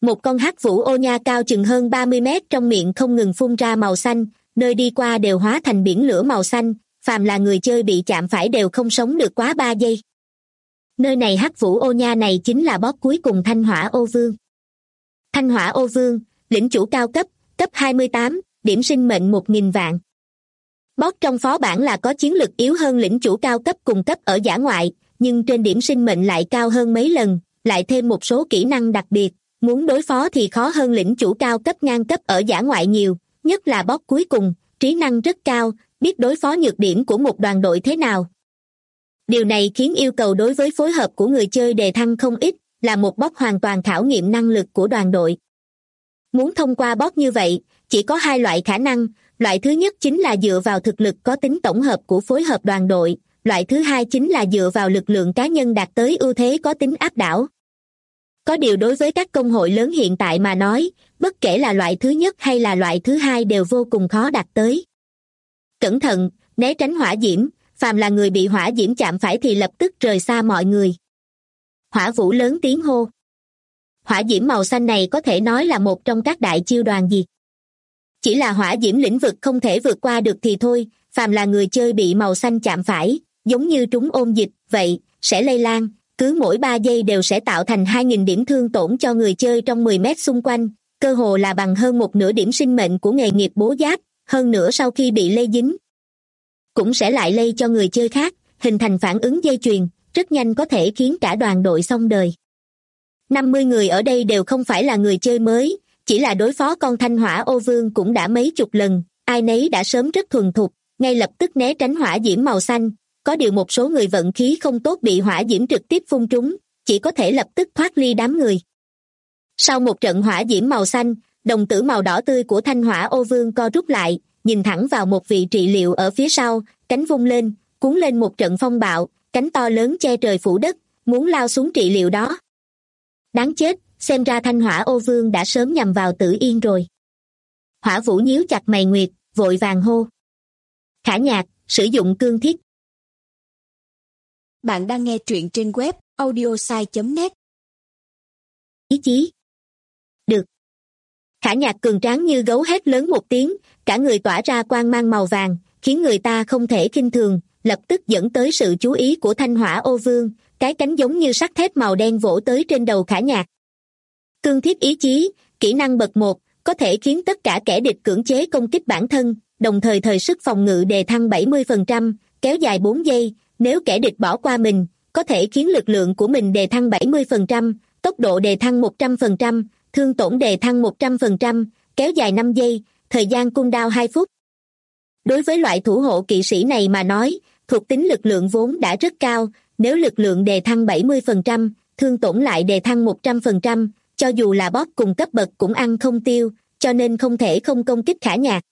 B: Một con hắc vũ ô nha cao chừng hơn 30 mét trong miệng không ngừng phun ra màu xanh, nơi đi qua đều hóa thành biển lửa màu xanh, phàm là người chơi bị chạm phải đều không sống được quá 3 giây. Nơi này hắc vũ ô nha này chính là boss cuối cùng Thanh Hỏa Ô Vương. Thanh Hỏa Ô Vương, lĩnh chủ cao cấp, cấp 28, điểm sinh mệnh 1.000 vạn. Boss trong phó bản là có chiến lực yếu hơn lĩnh chủ cao cấp cùng cấp ở dã ngoại, nhưng trên điểm sinh mệnh lại cao hơn mấy lần, lại thêm một số kỹ năng đặc biệt, muốn đối phó thì khó hơn lĩnh chủ cao cấp ngang cấp ở dã ngoại nhiều, nhất là boss cuối cùng, trí năng rất cao, biết đối phó nhược điểm của một đoàn đội thế nào. Điều này khiến yêu cầu đối với phối hợp của người chơi đề thăng không ít, là một boss hoàn toàn khảo nghiệm năng lực của đoàn đội. Muốn thông qua boss như vậy, chỉ có 2 loại khả năng, loại thứ nhất chính là dựa vào thực lực có tính tổng hợp của phối hợp đoàn đội, loại thứ hai chính là dựa vào lực lượng cá nhân đạt tới ưu thế có tính áp đảo. Có điều đối với các công hội lớn hiện tại mà nói, bất kể là loại thứ nhất hay là loại thứ hai đều vô cùng khó đạt tới. Cẩn thận, né tránh hỏa diễm, phàm là người bị hỏa diễm chạm phải thì lập tức rời xa mọi người. Hỏa Vũ lớn tiếng hô. Hỏa diễm màu xanh này có thể nói là một trong các đại chiêu đoàn diệt. Chỉ là hỏa diễm lĩnh vực không thể vượt qua được thì thôi, phàm là người chơi bị màu xanh chạm phải, giống như trúng ôn dịch, vậy, sẽ lây lan, cứ mỗi 3 giây đều sẽ tạo thành 2.000 điểm thương tổn cho người chơi trong 10 mét xung quanh, cơ hồ là bằng hơn một nửa điểm sinh mệnh của nghề nghiệp bố giáp, hơn nữa sau khi bị lây dính, cũng sẽ lại lây cho người chơi khác, hình thành phản ứng dây chuyền, rất nhanh có thể khiến cả đoàn đội xong đời. 50 người ở đây đều không phải là người chơi mới, chỉ là đối phó con Thanh Hỏa Ô Vương cũng đã mấy chục lần, ai nấy đã sớm rất thuần thục, ngay lập tức né tránh hỏa diễm màu xanh, có điều một số người vận khí không tốt bị hỏa diễm trực tiếp phun trúng, chỉ có thể lập tức thoát ly đám người. Sau một trận hỏa diễm màu xanh, đồng tử màu đỏ tươi của Thanh Hỏa Ô Vương co rút lại, nhìn thẳng vào một vị trị liệu ở phía sau, cánh vung lên, cuốn lên một trận phong bạo, cánh to lớn che trời phủ đất, muốn lao xuống trị liệu đó. Đáng chết, xem ra Thanh Hỏa Ô Vương đã sớm nhằm vào Tử Yên rồi. Hỏa Vũ nhíu chặt mày nguyệt, vội vàng hô. Khả Nhạc, sử dụng cương thiết.
C: Bạn đang nghe truyện trên web audiosai.net.
B: Ý chí. Được. Khả Nhạc cường tráng như gấu hét lớn một tiếng, cả người tỏa ra quang mang màu vàng, khiến người ta không thể khinh thường, lập tức dẫn tới sự chú ý của Thanh Hỏa Ô Vương, cái cánh giống như sắt thép màu đen vỗ tới trên đầu Khả Nhạc. Cương thiết ý chí, kỹ năng bậc 1, có thể khiến tất cả kẻ địch cưỡng chế công kích bản thân, đồng thời thời sức phòng ngự đề thăng 70%, kéo dài 4 giây, nếu kẻ địch bỏ qua mình, có thể khiến lực lượng của mình đề thăng 70%, tốc độ đề thăng 100%, thương tổn đề thăng 100%, kéo dài 5 giây, thời gian cooldown 2 phút. Đối với loại thủ hộ kỵ sĩ này mà nói, thuộc tính lực lượng vốn đã rất cao, nếu lực lượng đề thăng 70%, thương tổn lại đề thăng 100%, cho dù là boss cùng cấp bậc cũng ăn không tiêu, cho nên không thể không công kích Khả Nhạc.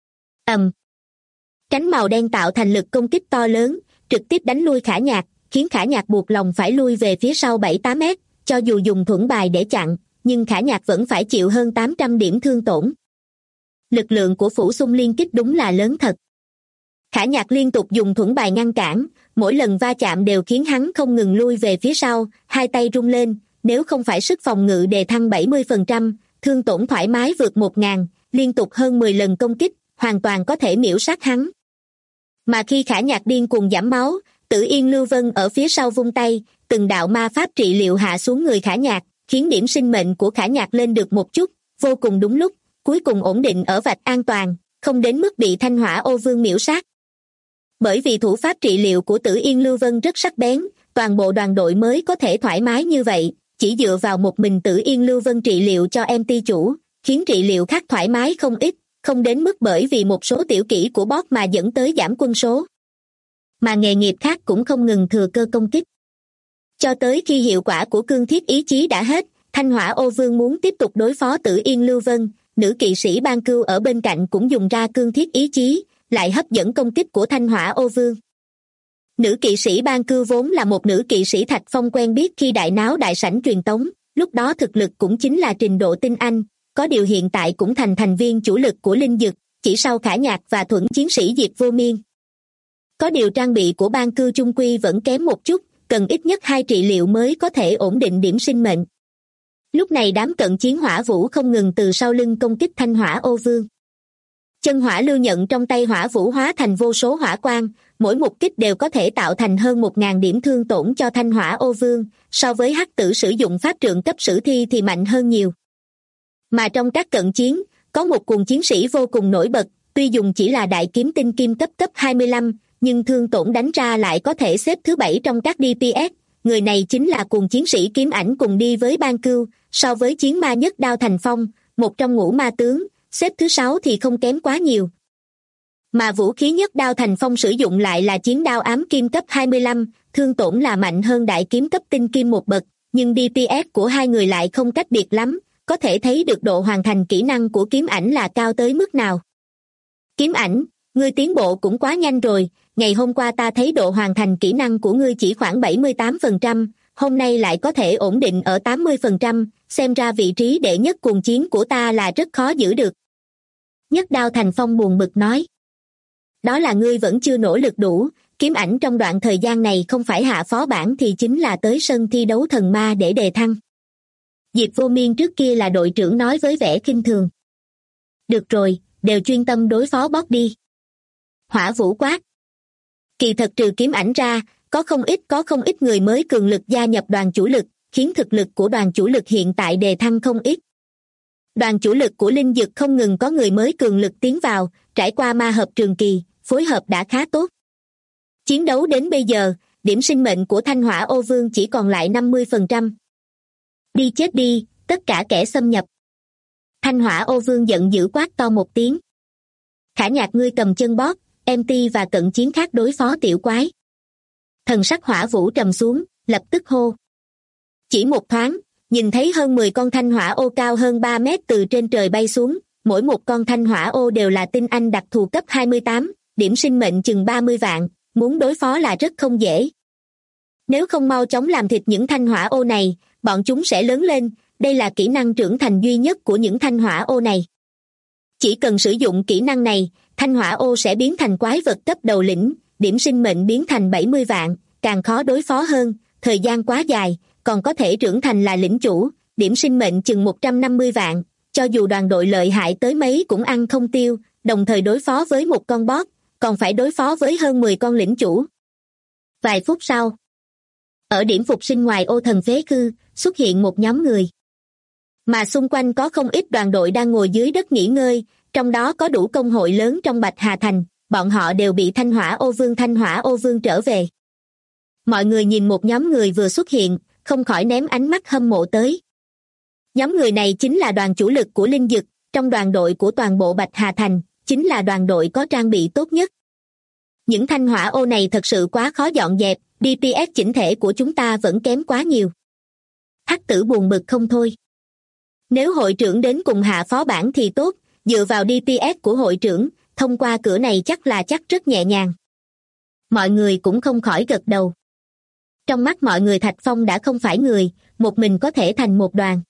B: Cánh màu đen tạo thành lực công kích to lớn, trực tiếp đánh lui Khả Nhạc, khiến Khả Nhạc buộc lòng phải lui về phía sau 7-8 mét, cho dù dùng thuẫn bài để chặn, nhưng Khả Nhạc vẫn phải chịu hơn 800 điểm thương tổn. Lực lượng của Phủ Xung liên kích đúng là lớn thật. Khả Nhạc liên tục dùng thuẫn bài ngăn cản, mỗi lần va chạm đều khiến hắn không ngừng lui về phía sau, hai tay rung lên, nếu không phải sức phòng ngự đề thăng 70%, thương tổn thoải mái vượt 1.000, liên tục hơn 10 lần công kích, hoàn toàn có thể miễu sát hắn. Mà khi Khả Nhạc điên cuồng giảm máu, Tử Yên Lưu Vân ở phía sau vung tay, từng đạo ma pháp trị liệu hạ xuống người Khả Nhạc, khiến điểm sinh mệnh của Khả Nhạc lên được một chút, vô cùng đúng lúc, cuối cùng ổn định ở vạch an toàn, không đến mức bị Thanh Hỏa Ô Vương miễu sát. Bởi vì thủ pháp trị liệu của Tử Yên Lưu Vân rất sắc bén, toàn bộ đoàn đội mới có thể thoải mái như vậy, chỉ dựa vào một mình Tử Yên Lưu Vân trị liệu cho MT chủ, khiến trị liệu khác thoải mái không ít, không đến mức bởi vì một số tiểu kỹ của boss mà dẫn tới giảm quân số. Mà nghề nghiệp khác cũng không ngừng thừa cơ công kích. Cho tới khi hiệu quả của cương thiết ý chí đã hết, Thanh Hỏa Ô Vương muốn tiếp tục đối phó Tử Yên Lưu Vân, nữ kỵ sĩ Ban Cưu ở bên cạnh cũng dùng ra cương thiết ý chí, lại hấp dẫn công kích của Thanh Hỏa Ô Vương. Nữ kỵ sĩ Ban Cưu vốn là một nữ kỵ sĩ Thạch Phong quen biết khi đại náo đại sảnh truyền tống, lúc đó thực lực cũng chính là trình độ tinh anh, có điều hiện tại cũng thành thành viên chủ lực của Linh Dực, chỉ sau Khả Nhạc và Thuẫn chiến sĩ Diệp Vô Miên. Có điều trang bị của Ban Cưu chung quy vẫn kém một chút, cần ít nhất 2 trị liệu mới có thể ổn định điểm sinh mệnh. Lúc này đám cận chiến hỏa vũ không ngừng từ sau lưng công kích Thanh Hỏa Ô Vương. Chân hỏa lưu nhận trong tay hỏa vũ hóa thành vô số hỏa quang, mỗi một kích đều có thể tạo thành hơn 1.000 điểm thương tổn cho Thanh Hỏa Ô Vương, so với hắc tử sử dụng pháp trượng cấp sử thi thì mạnh hơn nhiều. Mà trong các cận chiến, có một cuồng chiến sĩ vô cùng nổi bật, tuy dùng chỉ là đại kiếm tinh kim cấp 25, nhưng thương tổn đánh ra lại có thể xếp thứ 7 trong các DPS. Người này chính là cuồng chiến sĩ kiếm ảnh cùng đi với Ban Cưu, so với chiến ma nhất đao thành phong, một trong ngũ ma tướng, xếp thứ 6 thì không kém quá nhiều. Mà vũ khí nhất đao thành phong sử dụng lại là chiến đao ám kim cấp 25, thương tổn là mạnh hơn đại kiếm cấp tinh kim một bậc, nhưng DPS của hai người lại không cách biệt lắm, có thể thấy được độ hoàn thành kỹ năng của kiếm ảnh là cao tới mức nào. Kiếm ảnh, ngươi tiến bộ cũng quá nhanh rồi, ngày hôm qua ta thấy độ hoàn thành kỹ năng của ngươi chỉ khoảng 78%, hôm nay lại có thể ổn định ở 80%, xem ra vị trí đệ nhất cuồng chiến của ta là rất khó giữ được. Nhất đao thành phong buồn bực nói. Đó là ngươi vẫn chưa nỗ lực đủ, kiếm ảnh trong đoạn thời gian này không phải hạ phó bản thì chính là tới sân thi đấu thần ma để đề thăng. Diệp Vô Miên trước kia là đội trưởng nói với vẻ khinh thường. Được rồi, đều chuyên tâm đối phó boss đi. Hỏa vũ quát. Kỳ thật trừ kiếm ảnh ra, có không ít người mới cường lực gia nhập đoàn chủ lực, khiến thực lực của đoàn chủ lực hiện tại đề thăng không ít. Đoàn chủ lực của Linh Dực không ngừng có người mới cường lực tiến vào, trải qua ma hợp trường kỳ, phối hợp đã khá tốt. Chiến đấu đến bây giờ, điểm sinh mệnh của Thanh Hỏa Ô Vương chỉ còn lại 50%. Đi chết đi, tất cả kẻ xâm nhập. Thanh Hỏa Ô Vương giận dữ quát to một tiếng. Khả Nhạc ngươi cầm chân boss, MT và cận chiến khác đối phó tiểu quái. Thần sắc hỏa vũ trầm xuống, lập tức hô. Chỉ một thoáng, nhìn thấy hơn 10 con thanh hỏa ô cao hơn 3 mét từ trên trời bay xuống, mỗi một con thanh hỏa ô đều là tinh anh đặc thù cấp 28, điểm sinh mệnh chừng 30 vạn, muốn đối phó là rất không dễ. Nếu không mau chóng làm thịt những thanh hỏa ô này, bọn chúng sẽ lớn lên, đây là kỹ năng trưởng thành duy nhất của những thanh hỏa ô này. Chỉ cần sử dụng kỹ năng này, thanh hỏa ô sẽ biến thành quái vật cấp đầu lĩnh, điểm sinh mệnh biến thành 70 vạn, càng khó đối phó hơn, thời gian quá dài, còn có thể trưởng thành là lĩnh chủ, điểm sinh mệnh chừng 150 vạn, cho dù đoàn đội lợi hại tới mấy cũng ăn không tiêu, đồng thời đối phó với một con boss, còn phải đối phó với hơn 10 con lĩnh chủ. Vài phút sau, ở điểm phục sinh ngoài ô thần phế khư, xuất hiện một nhóm người. Mà xung quanh có không ít đoàn đội đang ngồi dưới đất nghỉ ngơi, trong đó có đủ công hội lớn trong Bạch Hà Thành, bọn họ đều bị Thanh Hỏa Ô Vương trở về. Mọi người nhìn một nhóm người vừa xuất hiện, không khỏi ném ánh mắt hâm mộ tới. Nhóm người này chính là đoàn chủ lực của Linh Dực, trong đoàn đội của toàn bộ Bạch Hà Thành, chính là đoàn đội có trang bị tốt nhất. Những thanh hỏa ô này thật sự quá khó dọn dẹp, DPS chỉnh thể của chúng ta vẫn kém quá nhiều. Hắc tử buồn bực không thôi. Nếu hội trưởng đến cùng hạ phó bản thì tốt, dựa vào DPS của hội trưởng, thông qua cửa này chắc rất nhẹ nhàng. Mọi người cũng không khỏi gật đầu. Trong mắt mọi người Thạch Phong đã không phải người, một mình có thể thành một đoàn.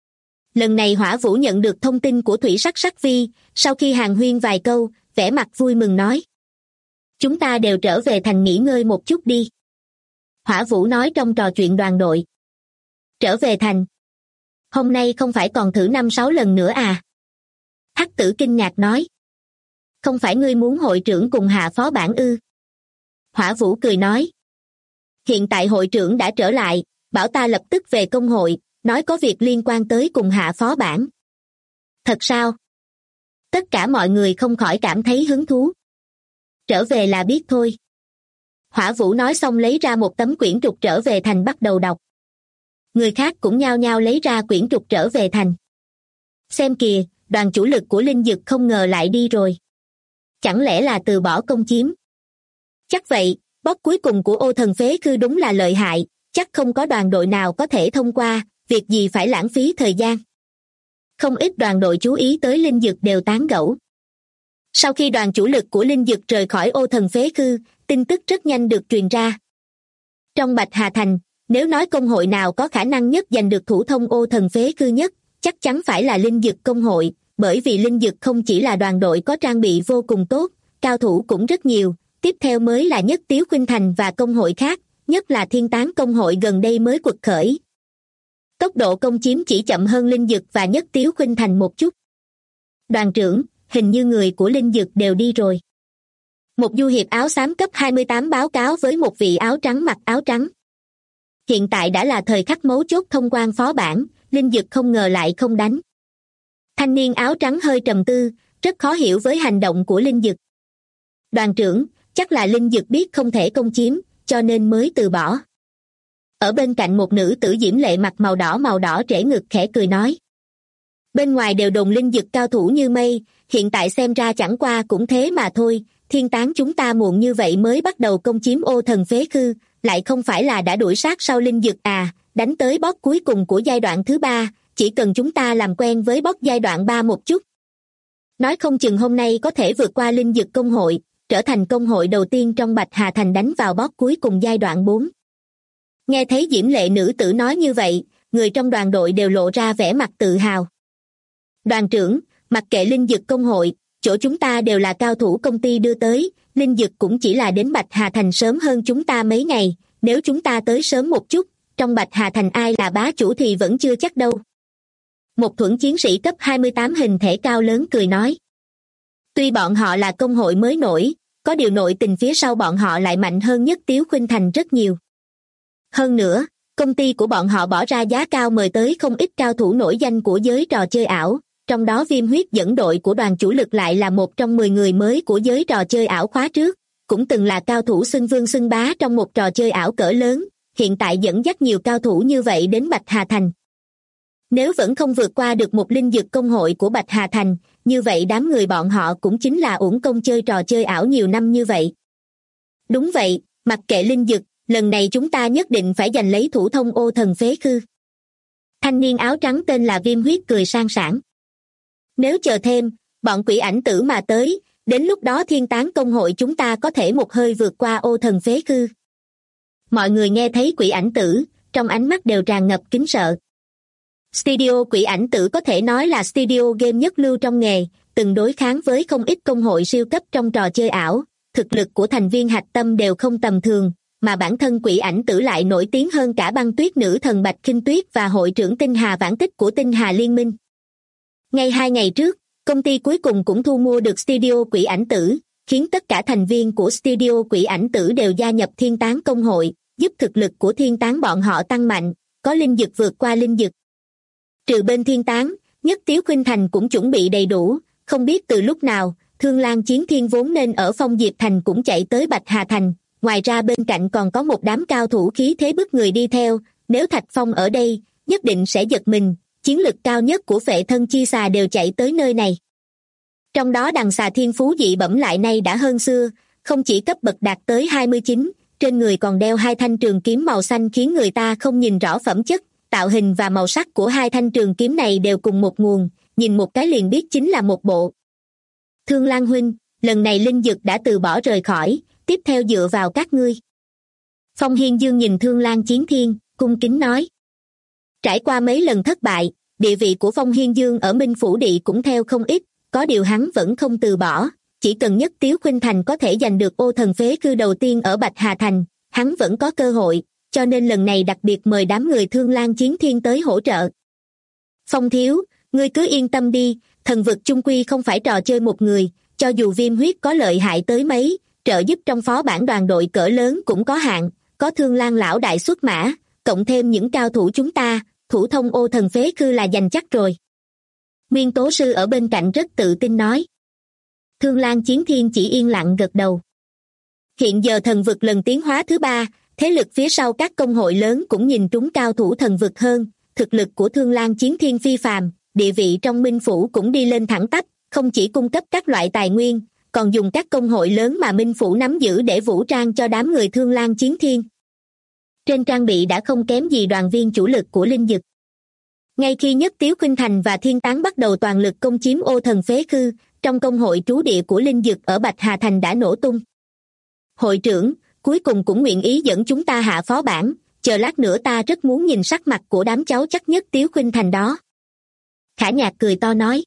B: Lần này Hỏa Vũ nhận được thông tin của Thủy Sắc Sắc Vi, sau khi hàn huyên vài câu, vẻ mặt vui mừng nói. Chúng ta đều trở về thành nghỉ ngơi một chút đi. Hỏa Vũ nói trong trò chuyện đoàn đội. Trở về thành. Hôm nay không phải còn thử 5-6 lần nữa à? Hắc tử kinh ngạc nói. Không phải ngươi muốn hội trưởng cùng hạ phó bản ư? Hỏa Vũ cười nói. Hiện tại hội trưởng đã trở lại, bảo ta lập tức về công hội, nói có việc liên quan tới cùng hạ phó bản. Thật sao? Tất cả mọi người không khỏi cảm thấy hứng thú. Trở về là biết thôi. Hỏa Vũ nói xong lấy ra một tấm quyển trục trở về thành bắt đầu đọc. Người khác cũng nhao nhao lấy ra quyển trục trở về thành. Xem kìa, đoàn chủ lực của Linh Dực không ngờ lại đi rồi. Chẳng lẽ là từ bỏ công chiếm? Chắc vậy, boss cuối cùng của ô thần phế khư đúng là lợi hại, chắc không có đoàn đội nào có thể thông qua, việc gì phải lãng phí thời gian. Không ít đoàn đội chú ý tới Linh Dực đều tán gẫu. Sau khi đoàn chủ lực của Linh Dực rời khỏi ô thần phế khư, tin tức rất nhanh được truyền ra. Trong Bạch Hà Thành, nếu nói công hội nào có khả năng nhất giành được thủ thông ô thần phế khư nhất, chắc chắn phải là Linh Dực công hội, bởi vì Linh Dực không chỉ là đoàn đội có trang bị vô cùng tốt, cao thủ cũng rất nhiều, tiếp theo mới là Nhất Tiếu Khuynh Thành và công hội khác, nhất là Thiên Tán công hội gần đây mới quật khởi. Tốc độ công chiếm chỉ chậm hơn Linh Dực và Nhất Tiếu Khuynh Thành một chút. Đoàn trưởng, hình như người của Linh Dực đều đi rồi. Một du hiệp áo xám cấp 28 báo cáo với một vị áo trắng mặc áo trắng. Hiện tại đã là thời khắc mấu chốt thông quan phó bản, Linh Dực không ngờ lại không đánh. Thanh niên áo trắng hơi trầm tư, rất khó hiểu với hành động của Linh Dực. Đoàn trưởng, chắc là Linh Dực biết không thể công chiếm, cho nên mới từ bỏ. Ở bên cạnh một nữ tử diễm lệ mặc màu đỏ trễ ngực khẽ cười nói. Bên ngoài đều đồn Linh Dực cao thủ như mây, hiện tại xem ra chẳng qua cũng thế mà thôi, thiên tán chúng ta muộn như vậy mới bắt đầu công chiếm ô thần phế khư, lại không phải là đã đuổi sát sau Linh Dực à, đánh tới boss cuối cùng của giai đoạn thứ 3, chỉ cần chúng ta làm quen với boss giai đoạn 3 một chút. Nói không chừng hôm nay có thể vượt qua Linh Dực công hội, trở thành công hội đầu tiên trong Bạch Hà Thành đánh vào boss cuối cùng giai đoạn 4. Nghe thấy diễm lệ nữ tử nói như vậy, người trong đoàn đội đều lộ ra vẻ mặt tự hào. Đoàn trưởng, mặc kệ Linh Dực công hội, chỗ chúng ta đều là cao thủ công ty đưa tới, Linh Dực cũng chỉ là đến Bạch Hà Thành sớm hơn chúng ta mấy ngày, nếu chúng ta tới sớm một chút, trong Bạch Hà Thành ai là bá chủ thì vẫn chưa chắc đâu. Một thuẫn chiến sĩ cấp 28 hình thể cao lớn cười nói. Tuy bọn họ là công hội mới nổi, có điều nội tình phía sau bọn họ lại mạnh hơn Nhất Tiếu Khuynh Thành rất nhiều. Hơn nữa, công ty của bọn họ bỏ ra giá cao mời tới không ít cao thủ nổi danh của giới trò chơi ảo, trong đó Viêm Huyết dẫn đội của đoàn chủ lực lại là một trong 10 người mới của giới trò chơi ảo khóa trước, cũng từng là cao thủ xưng vương xưng bá trong một trò chơi ảo cỡ lớn, hiện tại dẫn dắt nhiều cao thủ như vậy đến Bạch Hà Thành. Nếu vẫn không vượt qua được một Linh Dực công hội của Bạch Hà Thành, như vậy đám người bọn họ cũng chính là uổng công chơi trò chơi ảo nhiều năm như vậy. Đúng vậy, mặc kệ Linh Dực, lần này chúng ta nhất định phải giành lấy thủ thông ô thần phế khư. Thanh niên áo trắng tên là Viêm Huyết cười sang sảng. Nếu chờ thêm, bọn quỷ ảnh tử mà tới, đến lúc đó thiên tán công hội chúng ta có thể một hơi vượt qua ô thần phế khư. Mọi người nghe thấy quỷ ảnh tử, trong ánh mắt đều tràn ngập kính sợ. Studio quỷ ảnh tử có thể nói là studio game nhất lưu trong nghề, từng đối kháng với không ít công hội siêu cấp trong trò chơi ảo, thực lực của thành viên hạch tâm đều không tầm thường, mà bản thân quỷ ảnh tử lại nổi tiếng hơn cả băng tuyết nữ thần Bạch Khinh Tuyết và hội trưởng Tinh Hà Vãn Tích của Tinh Hà Liên Minh. Ngay 2 ngày trước, công ty cuối cùng cũng thu mua được studio quỷ ảnh tử, khiến tất cả thành viên của studio quỷ ảnh tử đều gia nhập thiên tán công hội, giúp thực lực của thiên tán bọn họ tăng mạnh, có Linh Dực vượt qua Linh Dực. Trừ bên thiên tán, Nhất Tiếu Khuynh Thành cũng chuẩn bị đầy đủ, không biết từ lúc nào, Thương Lan Chiến Thiên vốn nên ở Phong Diệp Thành cũng chạy tới Bạch Hà Thành, ngoài ra bên cạnh còn có một đám cao thủ khí thế bức người đi theo, nếu Thạch Phong ở đây, nhất định sẽ giật mình, chiến lực cao nhất của Phệ Thân Chi Xà đều chạy tới nơi này. Trong đó đằng xà thiên phú dị bẩm lại nay đã hơn xưa, không chỉ cấp bậc đạt tới 29, trên người còn đeo 2 thanh trường kiếm màu xanh khiến người ta không nhìn rõ phẩm chất, tạo hình và màu sắc của 2 thanh trường kiếm này đều cùng một nguồn, nhìn một cái liền biết chính là một bộ. Thương Lan huynh, lần này Linh Dực đã từ bỏ rời khỏi, tiếp theo dựa vào các ngươi. Phong Hiên Dương nhìn Thương Lan Chiến Thiên, cung kính nói. Trải qua mấy lần thất bại, địa vị của Phong Hiên Dương ở Minh Phủ Địa cũng theo không ít, có điều hắn vẫn không từ bỏ, chỉ cần Nhất Tiếu Khuynh Thành có thể giành được ô thần phế cư đầu tiên ở Bạch Hà Thành, hắn vẫn có cơ hội, cho nên lần này đặc biệt mời đám người Thương Lan Chiến Thiên tới hỗ trợ. Phong thiếu, ngươi cứ yên tâm đi, thần vực chung quy không phải trò chơi một người, cho dù Viêm Huyết có lợi hại tới mấy, trợ giúp trong phó bản đoàn đội cỡ lớn cũng có hạn, có Thương Lan lão đại xuất mã, cộng thêm những cao thủ chúng ta, thủ thông ô thần phế cư là giành chắc rồi. Nguyên Tố Sư ở bên cạnh rất tự tin nói. Thương Lan Chiến Thiên chỉ yên lặng gật đầu. Hiện giờ thần vực lần tiến hóa thứ 3, thế lực phía sau các công hội lớn cũng nhìn trúng cao thủ thần vực hơn, thực lực của Thương Lan Chiến Thiên phi phàm, địa vị trong Minh Phủ cũng đi lên thẳng tắp, không chỉ cung cấp các loại tài nguyên, còn dùng các công hội lớn mà Minh Phủ nắm giữ để vũ trang cho đám người Thương Lan Chiến Thiên. Trên trang bị đã không kém gì đoàn viên chủ lực của Linh Dực. Ngay khi Nhất Tiếu Khuynh Thành và Thiên Tán bắt đầu toàn lực công chiếm ô thần phế khư, trong công hội trú địa của Linh Dực ở Bạch Hà Thành đã nổ tung. Hội trưởng, cuối cùng cũng nguyện ý dẫn chúng ta hạ phó bản, chờ lát nữa ta rất muốn nhìn sắc mặt của đám cháu chắc Nhất Tiếu Khuynh Thành đó. Khả Nhạc cười to nói.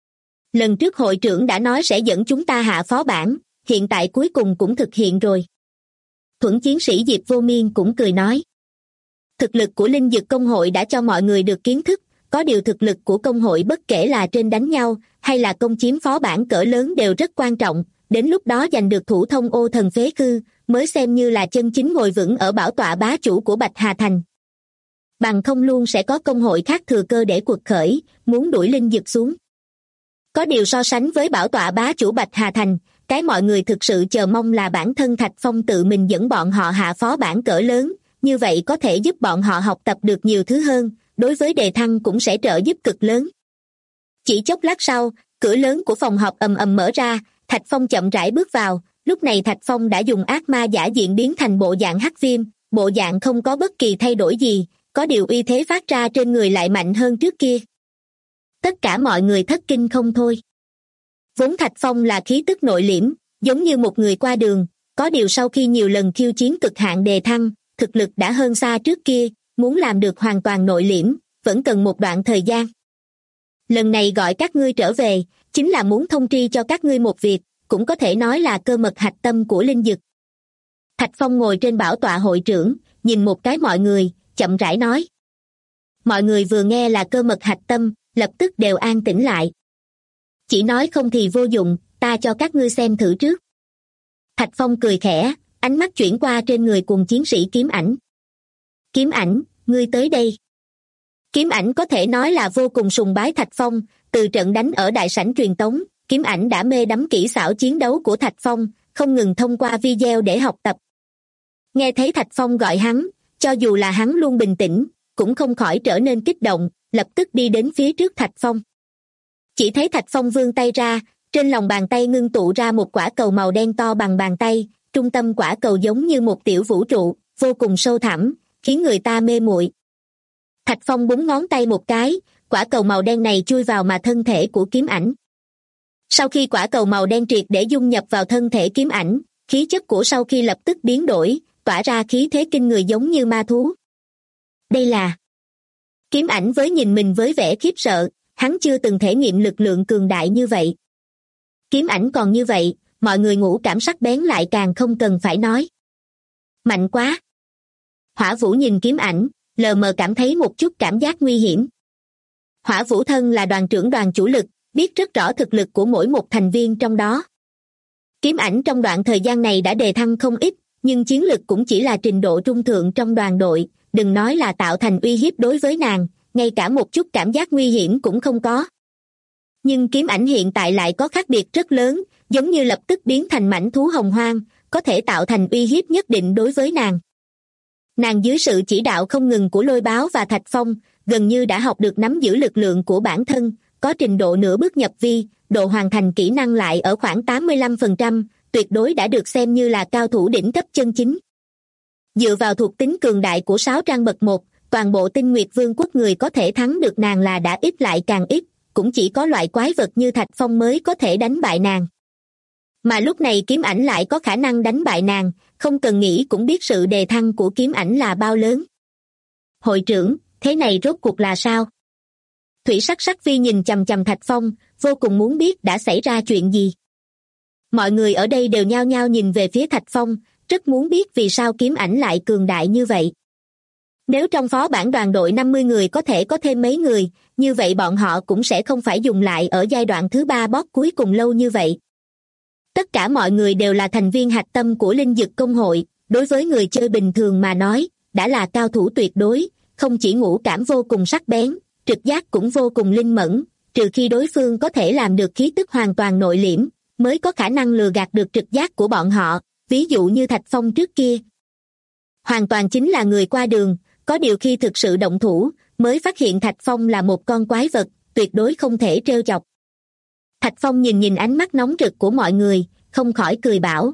B: Lần trước hội trưởng đã nói sẽ dẫn chúng ta hạ phó bản, hiện tại cuối cùng cũng thực hiện rồi. Thuẫn chiến sĩ Diệp Vô Miên cũng cười nói. Thực lực của linh dực công hội đã cho mọi người được kiến thức, có điều thực lực của công hội bất kể là trên đánh nhau hay là công chiếm phó bản cỡ lớn đều rất quan trọng, đến lúc đó giành được thủ thông ô thần phế khư mới xem như là chân chính ngồi vững ở bảo tọa bá chủ của Bạch Hà Thành. Bằng không luôn sẽ có công hội khác thừa cơ để quật khởi, muốn đuổi linh dực xuống. Có điều so sánh với bảo tọa bá chủ Bạch Hà Thành, cái mọi người thực sự chờ mong là bản thân Thạch Phong tự mình dẫn bọn họ hạ phó bản cỡ lớn, như vậy có thể giúp bọn họ học tập được nhiều thứ hơn, đối với đề thăng cũng sẽ trợ giúp cực lớn. Chỉ chốc lát sau, cửa lớn của phòng họp ầm ầm mở ra, Thạch Phong chậm rãi bước vào, lúc này Thạch Phong đã dùng ác ma giả diện biến thành bộ dạng hắc viêm, bộ dạng không có bất kỳ thay đổi gì, có điều uy thế phát ra trên người lại mạnh hơn trước kia. Tất cả mọi người thất kinh không thôi. Vốn Thạch Phong là khí tức nội liễm, giống như một người qua đường, có điều sau khi nhiều lần khiêu chiến cực hạn đề thăng, thực lực đã hơn xa trước kia, muốn làm được hoàn toàn nội liễm, vẫn cần một đoạn thời gian. Lần này gọi các ngươi trở về, chính là muốn thông tri cho các ngươi một việc, cũng có thể nói là cơ mật hạch tâm của linh dực. Thạch Phong ngồi trên bảo tọa hội trưởng, nhìn một cái mọi người, chậm rãi nói. Mọi người vừa nghe là cơ mật hạch tâm, lập tức đều an tĩnh lại. Chỉ nói không thì vô dụng, ta cho các ngươi xem thử trước. Thạch Phong cười khẽ, ánh mắt chuyển qua trên người cùng chiến sĩ Kiếm Ảnh. Kiếm Ảnh, ngươi tới đây. Kiếm Ảnh có thể nói là vô cùng sùng bái Thạch Phong, từ trận đánh ở đại sảnh truyền tống, Kiếm Ảnh đã mê đắm kỹ xảo chiến đấu của Thạch Phong, không ngừng thông qua video để học tập. Nghe thấy Thạch Phong gọi hắn, cho dù là hắn luôn bình tĩnh, cũng không khỏi trở nên kích động, lập tức đi đến phía trước Thạch Phong. Chỉ thấy Thạch Phong vươn tay ra, trên lòng bàn tay ngưng tụ ra một quả cầu màu đen to bằng bàn tay, trung tâm quả cầu giống như một tiểu vũ trụ, vô cùng sâu thẳm, khiến người ta mê muội. Thạch Phong búng ngón tay một cái, quả cầu màu đen này chui vào mà thân thể của Kiếm Ảnh. Sau khi quả cầu màu đen triệt để dung nhập vào thân thể Kiếm Ảnh, khí chất của sau khi lập tức biến đổi, tỏa ra khí thế kinh người giống như ma thú. Đây là... Kiếm Ảnh với nhìn mình với vẻ khiếp sợ, hắn chưa từng thể nghiệm lực lượng cường đại như vậy. Kiếm Ảnh còn như vậy, mọi người ngũ cảm sắc bén lại càng không cần phải nói. Mạnh quá! Hỏa Vũ nhìn Kiếm Ảnh, lờ mờ cảm thấy một chút cảm giác nguy hiểm. Hỏa Vũ thân là đoàn trưởng đoàn chủ lực, biết rất rõ thực lực của mỗi một thành viên trong đó. Kiếm Ảnh trong đoạn thời gian này đã đề thăng không ít, nhưng chiến lực cũng chỉ là trình độ trung thượng trong đoàn đội, đừng nói là tạo thành uy hiếp đối với nàng, ngay cả một chút cảm giác nguy hiểm cũng không có. Nhưng Kiếm Ảnh hiện tại lại có khác biệt rất lớn, giống như lập tức biến thành mãnh thú hồng hoang, có thể tạo thành uy hiếp nhất định đối với nàng. Nàng dưới sự chỉ đạo không ngừng của Lôi Báo và Thạch Phong, gần như đã học được nắm giữ lực lượng của bản thân, có trình độ nửa bước nhập vi, độ hoàn thành kỹ năng lại ở khoảng 85%, tuyệt đối đã được xem như là cao thủ đỉnh cấp chân chính. Dựa vào thuộc tính cường đại của 6 trang bậc 1, toàn bộ Tinh Nguyệt Vương quốc người có thể thắng được nàng là đã ít lại càng ít, cũng chỉ có loại quái vật như Thạch Phong mới có thể đánh bại nàng. Mà lúc này Kiếm Ảnh lại có khả năng đánh bại nàng, không cần nghĩ cũng biết sự đề thăng của Kiếm Ảnh là bao lớn. Hội trưởng, thế này rốt cuộc là sao? Thủy Sắc Sắc Vi nhìn chằm chằm Thạch Phong, vô cùng muốn biết đã xảy ra chuyện gì. Mọi người ở đây đều nhao nhao nhìn về phía Thạch Phong, rất muốn biết vì sao Kiếm Ảnh lại cường đại như vậy. Nếu trong phó bản đoàn đội 50 người có thể có thêm mấy người, như vậy bọn họ cũng sẽ không phải dùng lại ở giai đoạn thứ 3 boss cuối cùng lâu như vậy. Tất cả mọi người đều là thành viên hạch tâm của linh dực công hội, đối với người chơi bình thường mà nói, đã là cao thủ tuyệt đối, không chỉ ngũ cảm vô cùng sắc bén, trực giác cũng vô cùng linh mẫn, trừ khi đối phương có thể làm được khí tức hoàn toàn nội liễm, mới có khả năng lừa gạt được trực giác của bọn họ, ví dụ như Thạch Phong trước kia. Hoàn toàn chính là người qua đường, có điều khi thực sự động thủ, mới phát hiện Thạch Phong là một con quái vật, tuyệt đối không thể trêu chọc. Thạch Phong nhìn ánh mắt nóng rực của mọi người, không khỏi cười bảo.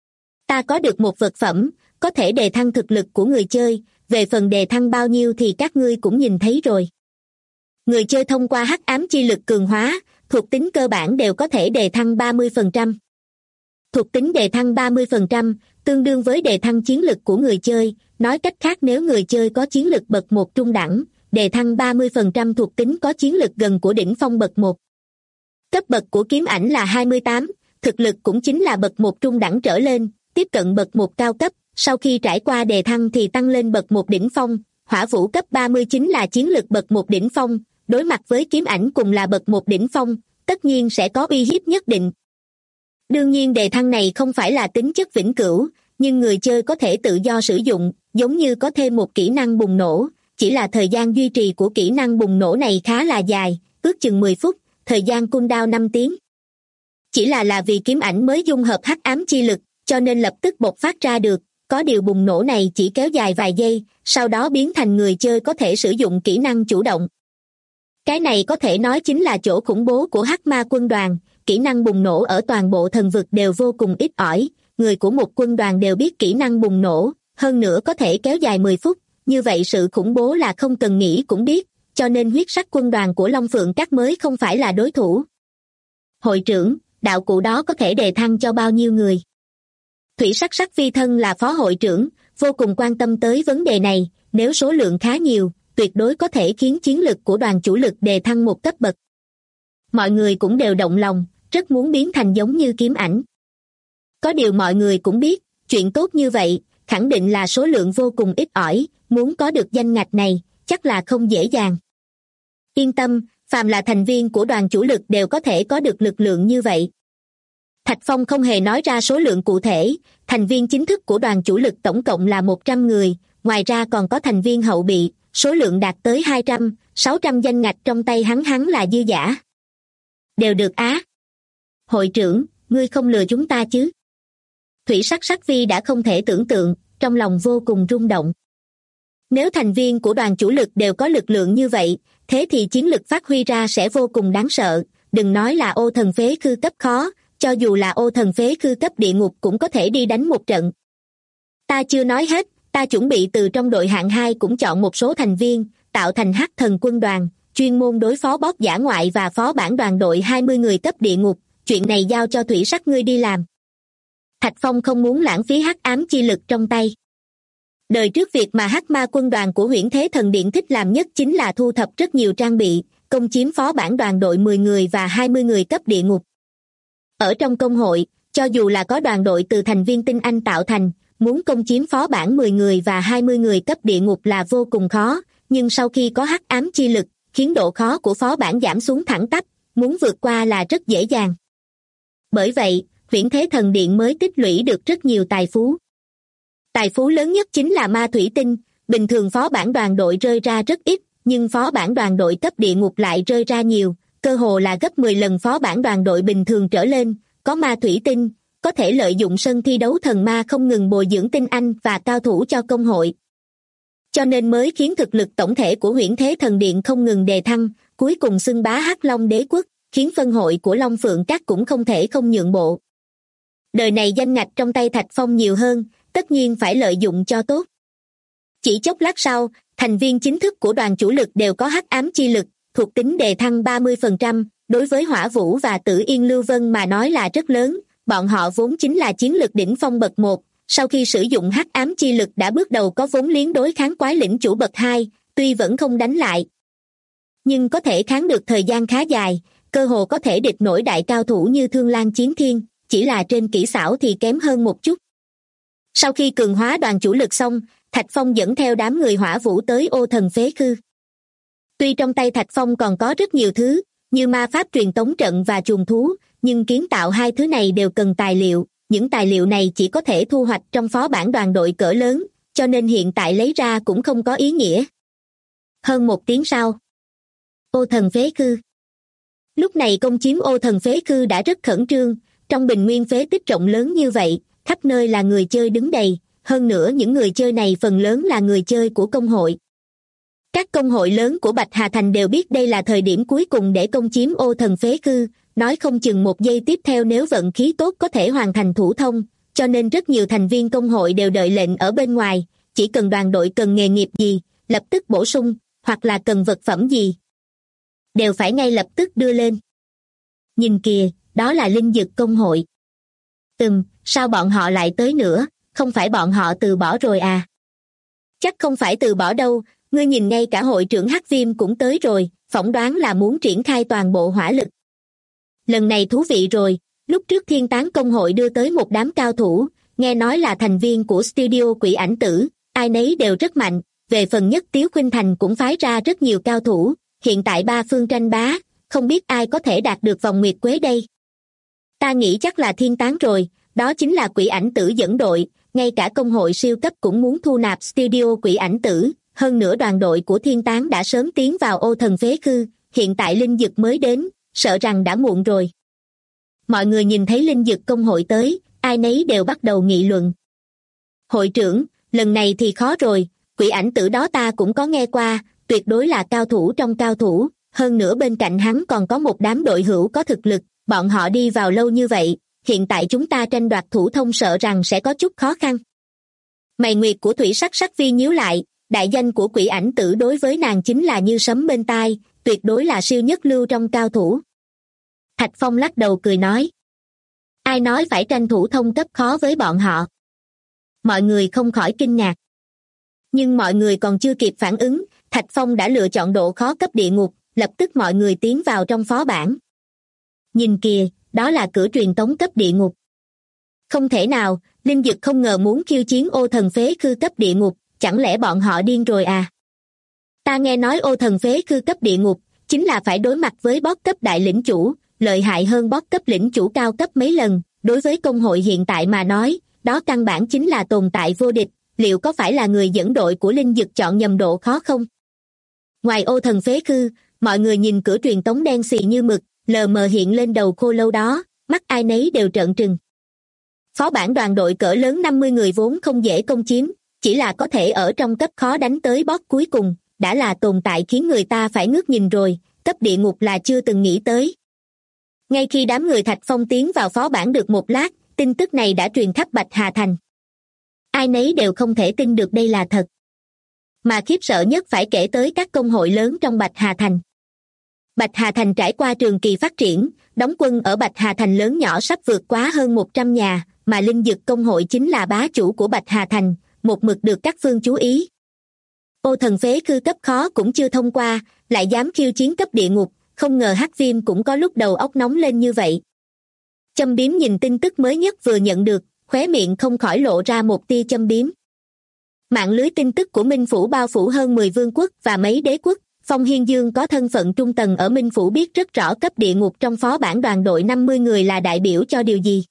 B: Ta có được một vật phẩm, có thể đề thăng thực lực của người chơi, về phần đề thăng bao nhiêu thì các ngươi cũng nhìn thấy rồi. Người chơi thông qua hắc ám chi lực cường hóa, thuộc tính cơ bản đều có thể đề thăng 30%. Thuộc tính đề thăng 30%, tương đương với đề thăng chiến lực của người chơi, nói cách khác nếu người chơi có chiến lực bậc 1 trung đẳng, đề thăng 30% thuộc tính có chiến lực gần của đỉnh phong bậc 1. Cấp bậc của Kiếm Ảnh là 28, thực lực cũng chính là bậc 1 trung đẳng trở lên, tiếp cận bậc 1 cao cấp, sau khi trải qua đề thăng thì tăng lên bậc 1 đỉnh phong, Hỏa vũ cấp 39 là chiến lực bậc 1 đỉnh phong, đối mặt với kiếm ảnh cùng là bậc 1 đỉnh phong, tất nhiên sẽ có uy hiếp nhất định. Đương nhiên đề thăng này không phải là tính chất vĩnh cửu, nhưng người chơi có thể tự do sử dụng, giống như có thêm một kỹ năng bùng nổ, chỉ là thời gian duy trì của kỹ năng bùng nổ này khá là dài, ước chừng 10 phút, thời gian cooldown 5 tiếng. Chỉ là vì kiếm ảnh mới dung hợp hắc ám chi lực, cho nên lập tức bộc phát ra được, có điều bùng nổ này chỉ kéo dài vài giây, sau đó biến thành người chơi có thể sử dụng kỹ năng chủ động. Cái này có thể nói chính là chỗ khủng bố của hắc ma quân đoàn, kỹ năng bùng nổ ở toàn bộ thần vực đều vô cùng ít ỏi, người của một quân đoàn đều biết kỹ năng bùng nổ, hơn nữa có thể kéo dài 10 phút, như vậy sự khủng bố là không cần nghĩ cũng biết, cho nên huyết sắc quân đoàn của Long Phượng Các mới không phải là đối thủ. Hội trưởng, đạo cụ đó có thể đề thăng cho bao nhiêu người? Thủy sắc sắc phi thân là phó hội trưởng, vô cùng quan tâm tới vấn đề này, nếu số lượng khá nhiều, tuyệt đối có thể khiến chiến lực của đoàn chủ lực đề thăng một cấp bậc. Mọi người cũng đều động lòng, rất muốn biến thành giống như kiếm ảnh. Có điều mọi người cũng biết, chuyện tốt như vậy, khẳng định là số lượng vô cùng ít ỏi, muốn có được danh ngạch này, chắc là không dễ dàng. Yên tâm, phàm là thành viên của đoàn chủ lực đều có thể có được lực lượng như vậy. Thạch Phong không hề nói ra số lượng cụ thể, thành viên chính thức của đoàn chủ lực tổng cộng là 100 người, ngoài ra còn có thành viên hậu bị, số lượng đạt tới 200, 600 danh ngạch trong tay hắn là dư giả. Đều được á. Hội trưởng, ngươi không lừa chúng ta chứ? Thủy sắc sắc vi đã không thể tưởng tượng, trong lòng vô cùng rung động. Nếu thành viên của đoàn chủ lực đều có lực lượng như vậy, thế thì chiến lực phát huy ra sẽ vô cùng đáng sợ, đừng nói là ô thần phế khư cấp khó, cho dù là ô thần phế khư cấp địa ngục cũng có thể đi đánh một trận. Ta chưa nói hết, ta chuẩn bị từ trong đội hạng 2 cũng chọn một số thành viên, tạo thành hắc thần quân đoàn, chuyên môn đối phó boss dã ngoại và phó bản đoàn đội 20 người cấp địa ngục, chuyện này giao cho thủy sắc ngươi đi làm. Thạch Phong không muốn lãng phí hắc ám chi lực trong tay. Đời trước việc mà hắc ma quân đoàn của Huyễn Thế Thần Điện thích làm nhất chính là thu thập rất nhiều trang bị, công chiếm phó bản đoàn đội 10 người và 20 người cấp địa ngục. Ở trong công hội, cho dù là có đoàn đội từ thành viên tinh anh tạo thành, muốn công chiếm phó bản 10 người và 20 người cấp địa ngục là vô cùng khó, nhưng sau khi có hắc ám chi lực, khiến độ khó của phó bản giảm xuống thẳng tắp, muốn vượt qua là rất dễ dàng. Bởi vậy, Huyễn Thế Thần Điện mới tích lũy được rất nhiều tài phú. Tài phú lớn nhất chính là ma thủy tinh, bình thường phó bản đoàn đội rơi ra rất ít, nhưng phó bản đoàn đội cấp địa ngục lại rơi ra nhiều, cơ hồ là gấp 10 lần phó bản đoàn đội bình thường trở lên, có ma thủy tinh, có thể lợi dụng sân thi đấu thần ma không ngừng bồi dưỡng tinh anh và cao thủ cho công hội. Cho nên mới khiến thực lực tổng thể của Huyễn Thế Thần Điện không ngừng đề thăng, cuối cùng xưng bá Hắc Long Đế quốc, khiến phân hội của Long Phượng Các cũng không thể không nhượng bộ. Đời này danh ngạch trong tay Thạch Phong nhiều hơn, tất nhiên phải lợi dụng cho tốt. Chỉ chốc lát sau, thành viên chính thức của đoàn chủ lực đều có hắc ám chi lực, thuộc tính đề thăng 30%, đối với Hỏa Vũ và Tử Yên Lưu Vân mà nói là rất lớn, bọn họ vốn chính là chiến lực đỉnh phong bậc 1, sau khi sử dụng hắc ám chi lực đã bước đầu có vốn liếng đối kháng quái lĩnh chủ bậc 2, tuy vẫn không đánh lại, nhưng có thể kháng được thời gian khá dài, cơ hồ có thể địch nổi đại cao thủ như Thương Lan Chiến Thiên, chỉ là trên kỹ xảo thì kém hơn một chút. Sau khi cường hóa đoàn chủ lực xong, Thạch Phong dẫn theo đám người Hỏa Vũ tới ô thần phế khư. Tuy trong tay Thạch Phong còn có rất nhiều thứ, như ma pháp truyền tống trận và chuồng thú, nhưng kiến tạo hai thứ này đều cần tài liệu, những tài liệu này chỉ có thể thu hoạch trong phó bản đoàn đội cỡ lớn, cho nên hiện tại lấy ra cũng không có ý nghĩa. Hơn 1 tiếng sau, ô thần phế khư. Lúc này công chiếm ô thần phế khư đã rất khẩn trương, trong bình nguyên phế tích rộng lớn như vậy, khắp nơi là người chơi đứng đầy, hơn nữa những người chơi này phần lớn là người chơi của công hội. Các công hội lớn của Bạch Hà Thành đều biết đây là thời điểm cuối cùng để công chiếm ô thần phế khư, nói không chừng một giây tiếp theo nếu vận khí tốt có thể hoàn thành thủ thông, cho nên rất nhiều thành viên công hội đều đợi lệnh ở bên ngoài, chỉ cần đoàn đội cần nghề nghiệp gì, lập tức bổ sung, hoặc là cần vật phẩm gì, đều phải ngay lập tức đưa lên. Nhìn kìa, đó là linh dược công hội. Sao bọn họ lại tới nữa, không phải bọn họ từ bỏ rồi à? Chắc không phải từ bỏ đâu, ngươi nhìn ngay cả hội trưởng Hắc Viêm cũng tới rồi, phỏng đoán là muốn triển khai toàn bộ hỏa lực. Lần này thú vị rồi, lúc trước Thiên Tán công hội đưa tới một đám cao thủ, nghe nói là thành viên của studio Quỷ Ảnh Tử, ai nấy đều rất mạnh, về phần Nhất Tiếu Khuynh Thành cũng phái ra rất nhiều cao thủ, hiện tại ba phương tranh bá, không biết ai có thể đạt được vòng nguyệt quế đây. Ta nghĩ chắc là Thiên Tán rồi, đó chính là Quỷ Ảnh Tử dẫn đội, ngay cả công hội siêu cấp cũng muốn thu nạp studio Quỷ Ảnh Tử, hơn nữa đoàn đội của Thiên Tán đã sớm tiến vào Ô Thần Phế Khư, hiện tại Linh Dực mới đến, sợ rằng đã muộn rồi. Mọi người nhìn thấy Linh Dực công hội tới, ai nấy đều bắt đầu nghị luận. Hội trưởng, lần này thì khó rồi, Quỷ Ảnh Tử đó ta cũng có nghe qua, tuyệt đối là cao thủ trong cao thủ, hơn nữa bên cạnh hắn còn có một đám đội hữu có thực lực, bọn họ đi vào lâu như vậy, hiện tại chúng ta tranh đoạt thủ thông sợ rằng sẽ có chút khó khăn. Mày nguyệt của Thủy Sắc Sắc Vi nhíu lại, đại danh của Quỷ Ảnh Tử đối với nàng chính là như sấm bên tai, tuyệt đối là siêu nhất lưu trong cao thủ. Thạch Phong lắc đầu cười nói. Ai nói phải tranh thủ thông cấp khó với bọn họ? Mọi người không khỏi kinh ngạc. Nhưng mọi người còn chưa kịp phản ứng, Thạch Phong đã lựa chọn độ khó cấp địa ngục, lập tức mọi người tiến vào trong phó bản. Nhìn kìa, đó là cửa truyền tống cấp địa ngục. Không thể nào, Linh Dực không ngờ muốn khiêu chiến Ô Thần Phế Khư cấp địa ngục, chẳng lẽ bọn họ điên rồi à? Ta nghe nói Ô Thần Phế Khư cấp địa ngục, chính là phải đối mặt với boss cấp đại lĩnh chủ, lợi hại hơn boss cấp lĩnh chủ cao cấp mấy lần, đối với công hội hiện tại mà nói, đó căn bản chính là tồn tại vô địch, liệu có phải là người dẫn đội của Linh Dực chọn nhầm độ khó không? Ngoài Ô Thần Phế Khư, mọi người nhìn cửa truyền tống đen xì như mực, lờ mờ hiện lên đầu khô lâu đó, mắt ai nấy đều trợn trừng. Phó bản đoàn đội cỡ lớn 50 người vốn không dễ công chiếm, chỉ là có thể ở trong cấp khó đánh tới boss cuối cùng, đã là tồn tại khiến người ta phải ngước nhìn rồi, cấp địa ngục là chưa từng nghĩ tới. Ngay khi đám người Thạch Phong tiến vào phó bản được một lát, tin tức này đã truyền khắp Bạch Hà Thành. Ai nấy đều không thể tin được đây là thật. Mà khiếp sợ nhất phải kể tới các công hội lớn trong Bạch Hà Thành. Bạch Hà Thành trải qua trường kỳ phát triển, đóng quân ở Bạch Hà Thành lớn nhỏ sắp vượt quá hơn 100 nhà, mà Linh Dực công hội chính là bá chủ của Bạch Hà Thành, một mực được các phương chú ý. Ô Thần Phế Khư cấp khó cũng chưa thông qua, lại dám khiêu chiến cấp địa ngục, không ngờ Hắc Viêm cũng có lúc đầu óc nóng lên như vậy. Châm Biếm nhìn tin tức mới nhất vừa nhận được, khóe miệng không khỏi lộ ra một tia châm biếm. Mạng lưới tin tức của Minh Phủ bao phủ hơn 10 vương quốc và mấy đế quốc, Phong Hiên Dương có thân phận trung tầng ở Minh Phủ biết rất rõ cấp địa ngục trong phó bản đoàn đội 50 người là đại biểu cho điều gì.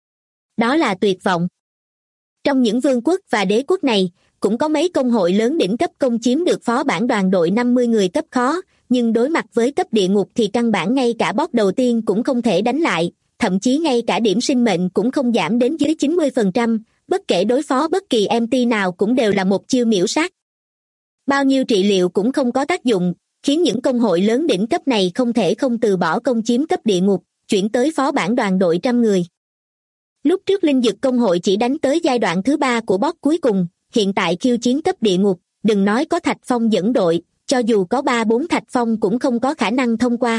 B: Đó là tuyệt vọng. Trong những vương quốc và đế quốc này, cũng có mấy công hội lớn đỉnh cấp công chiếm được phó bản đoàn đội 50 người cấp khó, nhưng đối mặt với cấp địa ngục thì căn bản ngay cả boss đầu tiên cũng không thể đánh lại, thậm chí ngay cả điểm sinh mệnh cũng không giảm đến dưới 90%, bất kể đối phó bất kỳ MT nào cũng đều là một chiêu miểu sát. Bao nhiêu trị liệu cũng không có tác dụng, khiến những công hội lớn đỉnh cấp này không thể không từ bỏ công chiếm cấp địa ngục, chuyển tới phó bản đoàn đội 100 người. Lúc trước Linh Dực công hội chỉ đánh tới giai đoạn thứ 3 của boss cuối cùng, hiện tại khiêu chiến cấp địa ngục, đừng nói có Thạch Phong dẫn đội, cho dù có 3-4 Thạch Phong cũng không có khả năng thông qua.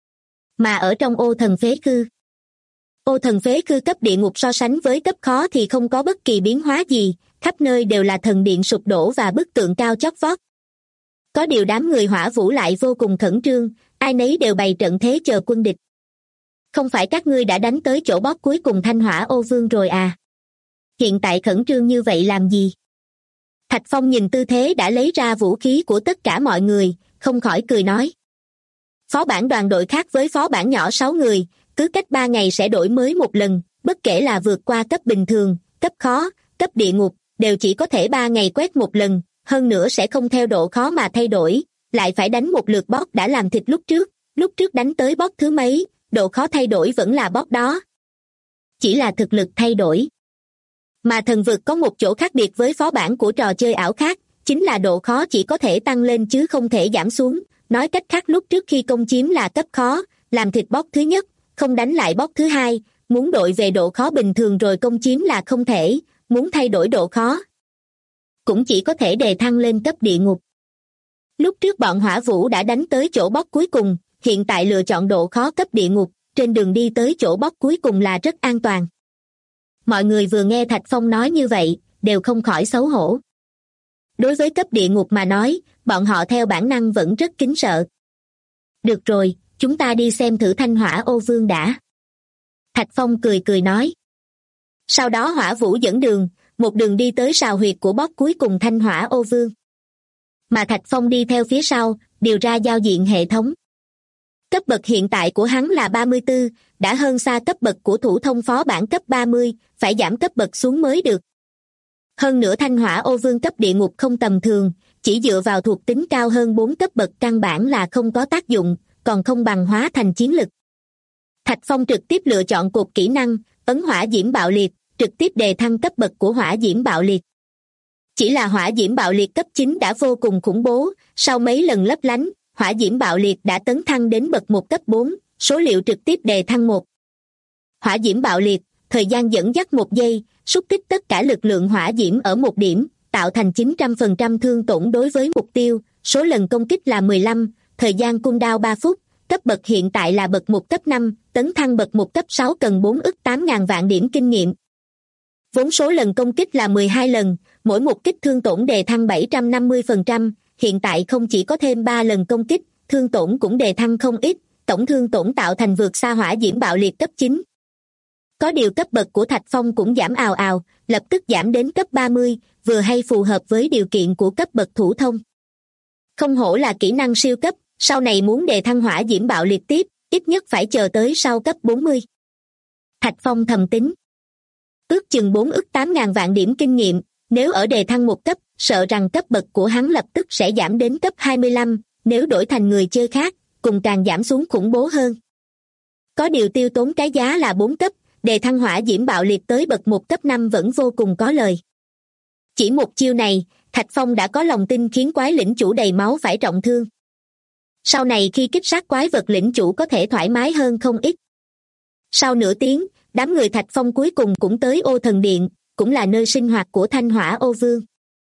B: Mà ở trong Ô Thần Phế Khư, Ô Thần Phế Khư cấp địa ngục so sánh với cấp khó thì không có bất kỳ biến hóa gì, khắp nơi đều là thần điện sụp đổ và bức tượng cao chót vót. Có điều đám người Hỏa Vũ lại vô cùng khẩn trương, ai nấy đều bày trận thế chờ quân địch. Không phải các ngươi đã đánh tới chỗ boss cuối cùng Thanh Hỏa Ô Vương rồi à? Hiện tại khẩn trương như vậy làm gì? Thạch Phong nhìn tư thế đã lấy ra vũ khí của tất cả mọi người, không khỏi cười nói. Phó bản đoàn đội khác với phó bản nhỏ 6 người, cứ cách 3 ngày sẽ đổi mới một lần, bất kể là vượt qua cấp bình thường, cấp khó, cấp địa ngục, đều chỉ có thể 3 ngày quét một lần, hơn nữa sẽ không theo độ khó mà thay đổi, lại phải đánh một lượt boss đã làm thịt lúc trước đánh tới boss thứ mấy, độ khó thay đổi vẫn là boss đó. Chỉ là thực lực thay đổi. Mà thần vực có một chỗ khác biệt với phó bản của trò chơi ảo khác, chính là độ khó chỉ có thể tăng lên chứ không thể giảm xuống, nói cách khác lúc trước khi công chiếm là cấp khó, làm thịt boss thứ nhất, không đánh lại boss thứ hai, muốn đội về độ khó bình thường rồi công chiếm là không thể, muốn thay đổi độ khó cũng chỉ có thể đề thăng lên cấp địa ngục. Lúc trước bọn Hỏa Vũ đã đánh tới chỗ boss cuối cùng, hiện tại lựa chọn độ khó cấp địa ngục, trên đường đi tới chỗ boss cuối cùng là rất an toàn. Mọi người vừa nghe Thạch Phong nói như vậy, đều không khỏi xấu hổ. Đối với cấp địa ngục mà nói, bọn họ theo bản năng vẫn rất kính sợ. Được rồi, chúng ta đi xem thử Thanh Hỏa Ô Vương đã. Thạch Phong cười nói. Sau đó Hỏa Vũ dẫn đường, một đường đi tới sào huyệt của boss cuối cùng Thanh Hỏa Ô Vương. mà Thạch Phong đi theo phía sau, điều ra giao diện hệ thống. Cấp bậc hiện tại của hắn là 34, đã hơn xa cấp bậc của thủ thông phó bản cấp 30, phải giảm cấp bậc xuống mới được. Hơn nữa Thanh Hỏa Ô Vương cấp địa ngục không tầm thường, chỉ dựa vào thuộc tính cao hơn 4 cấp bậc căn bản là không có tác dụng, còn không bằng hóa thành chiến lực. Thạch Phong trực tiếp lựa chọn cột kỹ năng, ấn hỏa diễm bạo liệt, trực tiếp đề thăng cấp bậc của hỏa diễm bạo liệt. Chỉ là hỏa diễm bạo liệt cấp 9 đã vô cùng khủng bố, sau mấy lần lấp lánh, hỏa diễm bạo liệt đã tấn thăng đến bậc 1 cấp 4, số liệu trực tiếp đề thăng 1. Hỏa diễm bạo liệt, thời gian dẫn dắt 1 giây, xúc tích tất cả lực lượng hỏa diễm ở một điểm, tạo thành 900% thương tổn đối với mục tiêu, số lần công kích là 15, thời gian cooldown 3 phút, cấp bậc hiện tại là bậc 1 cấp 5, tấn thăng bậc 1 cấp 6 cần 4 ức 8.000 vạn điểm kinh nghiệm. Vốn số lần công kích là 12 lần, mỗi một kích thương tổn đề thăng 750%, hiện tại không chỉ có thêm 3 lần công kích, thương tổn cũng đề thăng không ít, tổng thương tổn tạo thành vượt xa hỏa diễm bạo liệt cấp 9. Có điều cấp bậc của Thạch Phong cũng giảm ào ào, lập tức giảm đến cấp 30, vừa hay phù hợp với điều kiện của cấp bậc thủ thông. Không hổ là kỹ năng siêu cấp, sau này muốn đề thăng hỏa diễm bạo liệt tiếp, ít nhất phải chờ tới sau cấp 40. Thạch Phong thầm tính. Ước chừng 4 ức 8.000 vạn điểm kinh nghiệm, nếu ở đề thăng 1 cấp, sợ rằng cấp bậc của hắn lập tức sẽ giảm đến cấp 25, nếu đổi thành người chơi khác, cùng càng giảm xuống khủng bố hơn. Có điều tiêu tốn cái giá là 4 cấp, đề thăng hỏa diễm bạo liệt tới bậc 1 cấp 5 vẫn vô cùng có lời. Chỉ một chiêu này, Thạch Phong đã có lòng tin khiến quái lĩnh chủ đầy máu phải trọng thương. Sau này khi kích sát quái vật lĩnh chủ có thể thoải mái hơn không ít. Sau nửa tiếng, đám người Thạch Phong cuối cùng cũng tới Ô Thần Điện, cũng là nơi sinh hoạt của Thanh Hỏa Ô Vương.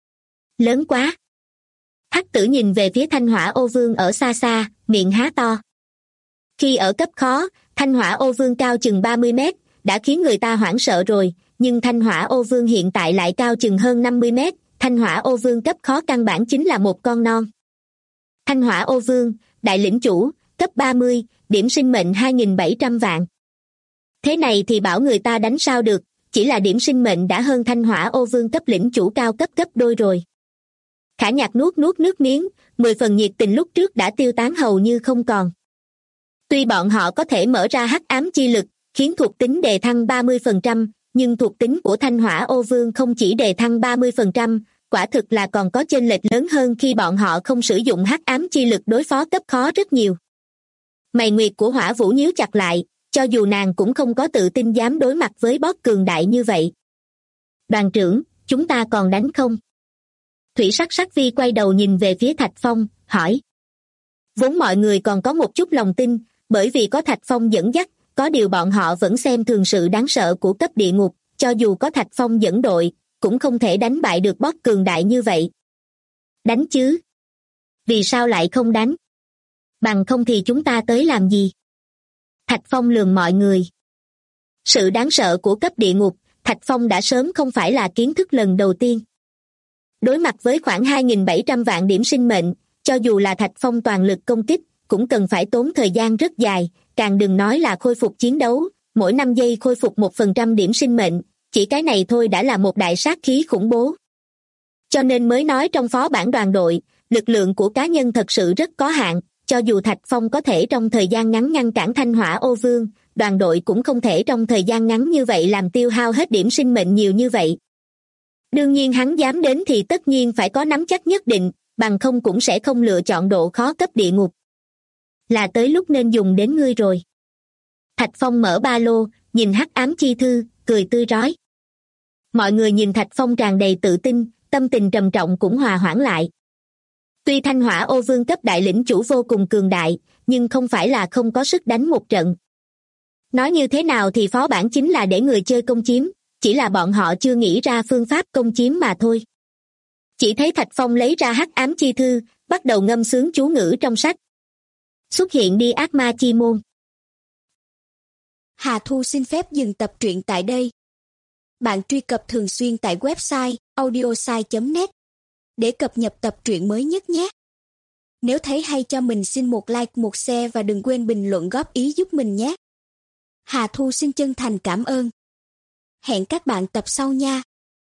B: Lớn quá! Hắc Tử nhìn về phía Thanh Hỏa Ô Vương ở xa xa, miệng há to. Khi ở cấp khó, Thanh Hỏa Ô Vương cao chừng 30 mét, đã khiến người ta hoảng sợ rồi, nhưng Thanh Hỏa Ô Vương hiện tại lại cao chừng hơn 50 mét, Thanh Hỏa Ô Vương cấp khó căn bản chính là một con non. Thanh Hỏa Ô Vương, đại lĩnh chủ, cấp 30, điểm sinh mệnh 2.700 vạn. Thế này thì bảo người ta đánh sao được, chỉ là điểm sinh mệnh đã hơn Thanh Hỏa Ô Vương cấp lĩnh chủ cao cấp gấp đôi rồi. Khả Nhạc nuốt nước miếng, 10 phần nhiệt tình lúc trước đã tiêu tán hầu như không còn. Tuy bọn họ có thể mở ra hắc ám chi lực, khiến thuộc tính đề thăng 30%, nhưng thuộc tính của Thanh Hỏa Ô Vương không chỉ đề thăng 30%, quả thực là còn có chênh lệch lớn hơn khi bọn họ không sử dụng hắc ám chi lực đối phó cấp khó rất nhiều. Mày nguyệt của Hỏa Vũ nhíu chặt lại, cho dù nàng cũng không có tự tin dám đối mặt với boss cường đại như vậy. Đoàn trưởng, chúng ta còn đánh không? Thủy Sắc Sắc Vi quay đầu nhìn về phía Thạch Phong, hỏi. Vốn mọi người còn có một chút lòng tin, bởi vì có Thạch Phong dẫn dắt, có điều bọn họ vẫn xem thường sự đáng sợ của cấp địa ngục, cho dù có Thạch Phong dẫn đội, cũng không thể đánh bại được boss cường đại như vậy. Đánh chứ? Vì sao lại không đánh? Bằng không thì chúng ta tới làm gì? Thạch Phong lườm mọi người. Sự đáng sợ của cấp địa ngục, Thạch Phong đã sớm không phải là kiến thức lần đầu tiên. Đối mặt với khoảng 2.700 vạn điểm sinh mệnh, cho dù là Thạch Phong toàn lực công kích, cũng cần phải tốn thời gian rất dài, càng đừng nói là khôi phục chiến đấu, mỗi 5 giây khôi phục 1% điểm sinh mệnh, chỉ cái này thôi đã là một đại sát khí khủng bố. Cho nên mới nói trong phó bản đoàn đội, lực lượng của cá nhân thật sự rất có hạn, cho dù Thạch Phong có thể trong thời gian ngắn ngăn cản Thanh Hỏa Ô Vương, đoàn đội cũng không thể trong thời gian ngắn như vậy làm tiêu hao hết điểm sinh mệnh nhiều như vậy. Đương nhiên hắn dám đến thì tất nhiên phải có nắm chắc nhất định, bằng không cũng sẽ không lựa chọn độ khó cấp địa ngục. Là tới lúc nên dùng đến ngươi rồi. Thạch Phong mở ba lô, nhìn hắc ám chi thư, cười tươi rói. Mọi người nhìn Thạch Phong tràn đầy tự tin, tâm tình trầm trọng cũng hòa hoãn lại. Tuy Thanh Hỏa Ô Vương cấp đại lĩnh chủ vô cùng cường đại, nhưng không phải là không có sức đánh một trận. Nói như thế nào thì phó bản chính là để người chơi công chiếm, chỉ là bọn họ chưa nghĩ ra phương pháp công chiếm mà thôi. Chỉ thấy Thạch Phong lấy ra hắc ám chi thư, bắt đầu ngâm sướng chú ngữ trong sách. Xuất hiện đi ác ma chi môn.
C: Hà Thu xin phép dừng tập truyện tại đây. Bạn truy cập thường xuyên tại website audiosai.net để cập nhật tập truyện mới nhất nhé. Nếu thấy hay cho mình xin một like, một share và đừng quên bình luận góp ý giúp mình nhé. Hà Thu xin chân thành cảm ơn. Hẹn các bạn tập sau nha.